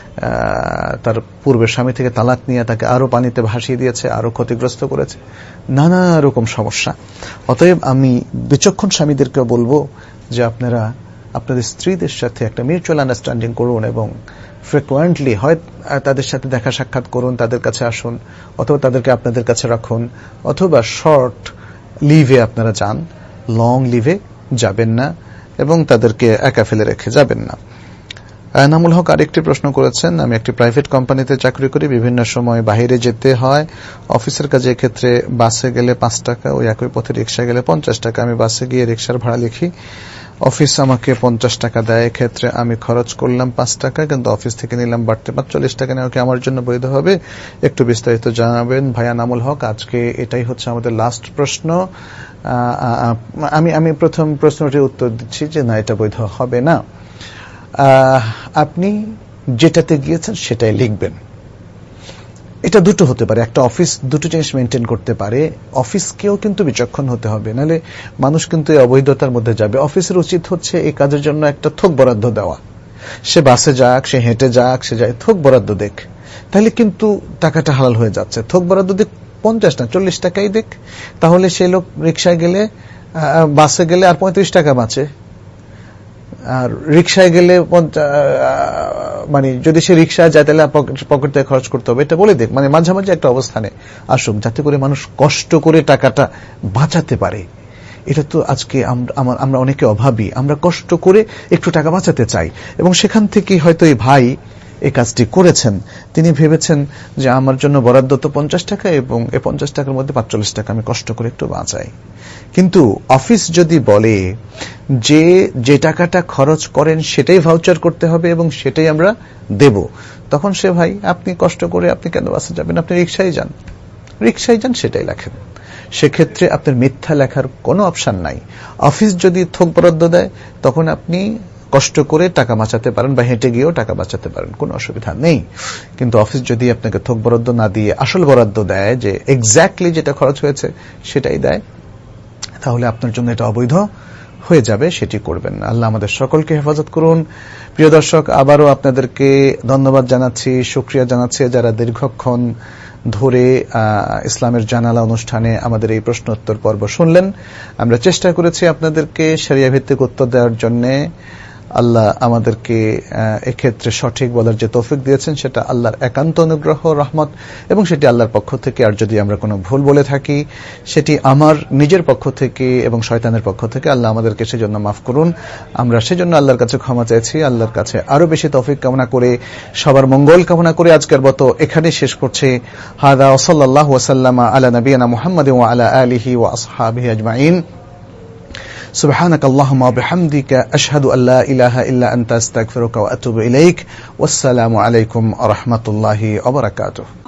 তার পূর্বের স্বামী থেকে তালাক নিয়ে তাকে আরো পানিতে ভাসিয়ে দিয়েছে, আরো ক্ষতিগ্রস্ত করেছে, নানা রকম সমস্যা। অতএব আমি বিচক্ষণ স্বামীদেরকে বলবো যে আপনারা আপনাদের স্ত্রীদের সাথে একটা মিউচুয়াল আন্ডারস্ট্যান্ডিং করুন এবং ফ্রিকোয়েন্টলি হয় তাদের সাথে দেখা সাক্ষাৎ করুন, তাদের কাছে আসুন, অথবা তাদেরকে আপনাদের কাছে রাখুন, অথবা শর্ট লিভে আপনারা যান, লং লিভে যাবেন না এবং তাদেরকে একা ফেলে রেখে যাবেন না। এনামুল হক আরেকটি প্রশ্ন করেছেন, আমি একটি প্রাইভেট কোম্পানিতে চাকরি করি, বিভিন্ন সময় বাইরে যেতে হয় অফিসের কাজে, ক্ষেত্রে বাসে গেলে পাঁচ টাকা, ওই একই পথে রিক্সা গেলে পঞ্চাশ টাকা। আমি বাসে গিয়ে রিক্সার ভাড়া লিখি, অফিস আমাকে পঞ্চাশ টাকা দেয়, ক্ষেত্রে আমি খরচ করলাম পাঁচ টাকা, কিন্তু অফিস থেকে নিলাম বাড়তে পাঁচচল্লিশ টাকা। নেওয়া কি আমার জন্য বৈধ হবে? একটু বিস্তারিত জানাবেন ভাইয়া নামুল হক। আজকে এটাই হচ্ছে আমাদের লাস্ট প্রশ্ন। আমি আমি প্রথম প্রশ্নটির উত্তর দিচ্ছি যে না, এটা বৈধ হবে না। আপনি যেটাতে গিয়েছেন সেটাই লিখবেন। এটা দুটো হতে পারে, একটা অফিস দুটো জিনিস মেনটেন করতে পারে। অফিসকেও কিন্তু বিচক্ষণ হতে হবে, নাহলে মানুষ কিন্তু এই অবৈধতার মধ্যে যাবে। অফিসের উচিত হচ্ছে এই কাজের জন্য একটা থোক বরাদ্দ দেওয়া। সে বাসে যাক, সে হেঁটে যাক, সে যায়, থোক বরাদ্দ দেখ, তাহলে কিন্তু টাকাটা হালাল হয়ে যাচ্ছে। থোক বরাদ্দ দেখ পঞ্চাশ না চল্লিশ টাকাই দেখ, তাহলে সেই লোক রিক্সায় গেলে, বাসে গেলে আর পঁয়ত্রিশ টাকা বাঁচে, আর রিক্সায় গেলে মানে যদি সে রিক্সায় যায় তাহলে পকেট থেকে খরচ করতে হবে। এটা বলে দেখ, মানে মাঝামাঝি একটা অবস্থানে আসুক, যাতে করে মানুষ কষ্ট করে টাকাটা বাঁচাতে পারে। এটা তো আজকে আমরা অনেকে অভাবী, আমরা কষ্ট করে একটু টাকা বাঁচাতে চাই, এবং সেখান থেকে হয়তো এই ভাই এই কাজটি করেছেন। তিনি ভেবেছেন যে আমার জন্য বরাদ্দ তো পঞ্চাশ টাকা, এবং এই পঞ্চাশ টাকার মধ্যে পাঁচচল্লিশ টাকা আমি কষ্ট করে একটু বাঁচাই। কিন্তু অফিস যদি বলে যে যে টাকাটা খরচ করেন সেটাই ভাউচার করতে হবে এবং সেটাই আমরা দেব, তখন সে ভাই আপনি কষ্ট করে আপনি কেন বাসে যাবেন, আপনি রিক্সায় যান, রিকশায় যান সেটাই লেখেন। সেক্ষেত্রে আপনার মিথ্যা লেখার কোনো অপশন নাই। অফিস যদি থোক বরাদ্দ দেয় তখন আপনি কষ্ট করে টাকা বাঁচাতে পারেন বা হেঁটে গিয়েও টাকা বাঁচাতে পারেন, কোনো অসুবিধা নেই। কিন্তু অফিস যদি আপনাকে থোক বরাদ্দ না দিয়ে আসল বরাদ্দ দেয়, যে এক্স্যাক্টলি যেটা খরচ হয়েছে সেটাই দেয়, তাহলে আপনার জন্য এটা অবৈধ হয়ে যাবে, সেটি করবেন না। আল্লাহ আমাদের সকলকে হেফাজত করুন। প্রিয় দর্শক, আবারও আপনাদেরকে ধন্যবাদ জানাচ্ছি, শুকরিয়া জানাচ্ছি যারা দীর্ঘক্ষণ ধরে ইসলামের জানালা অনুষ্ঠানে আমাদের এই প্রশ্ন উত্তর পর্ব শুনলেন। আমরা চেষ্টা করেছি আপনাদেরকে শরিয়া ভিত্তিক উত্তর দেওয়ার জন্য। আল্লাহ আমাদেরকে এক্ষেত্রে সঠিক বলার যে তৌফিক দিয়েছেন সেটা আল্লাহর একান্ত অনুগ্রহ, রহমত, এবং সেটি আল্লাহর পক্ষ থেকে। আর যদি আমরা কোনো ভুল বলে থাকি সেটি আমার নিজের পক্ষ থেকে এবং শয়তানের পক্ষ থেকে। আল্লাহ আমাদেরকে সেজন্য মাফ করুন। আমরা সেজন্য আল্লাহর কাছে ক্ষমা চাইছি। আল্লাহর কাছে আরো বেশি তৌফিক কামনা করে, সবার মঙ্গল কামনা করে আজকের মতো এখানে শেষ করছে। হাদা ওয়া সাল্লাল্লাহু ওয়া সাল্লামা আলা নবিয়িনা মুহাম্মাদিন ওয়া আলা আলিহি ওয়া আসহাবিহি আজমাইন। سبحانك اللهم وبحمدك أشهد أن لا إله إلا أنت أستغفرك وأتوب إليك والسلام عليكم ورحمة الله وبركاته.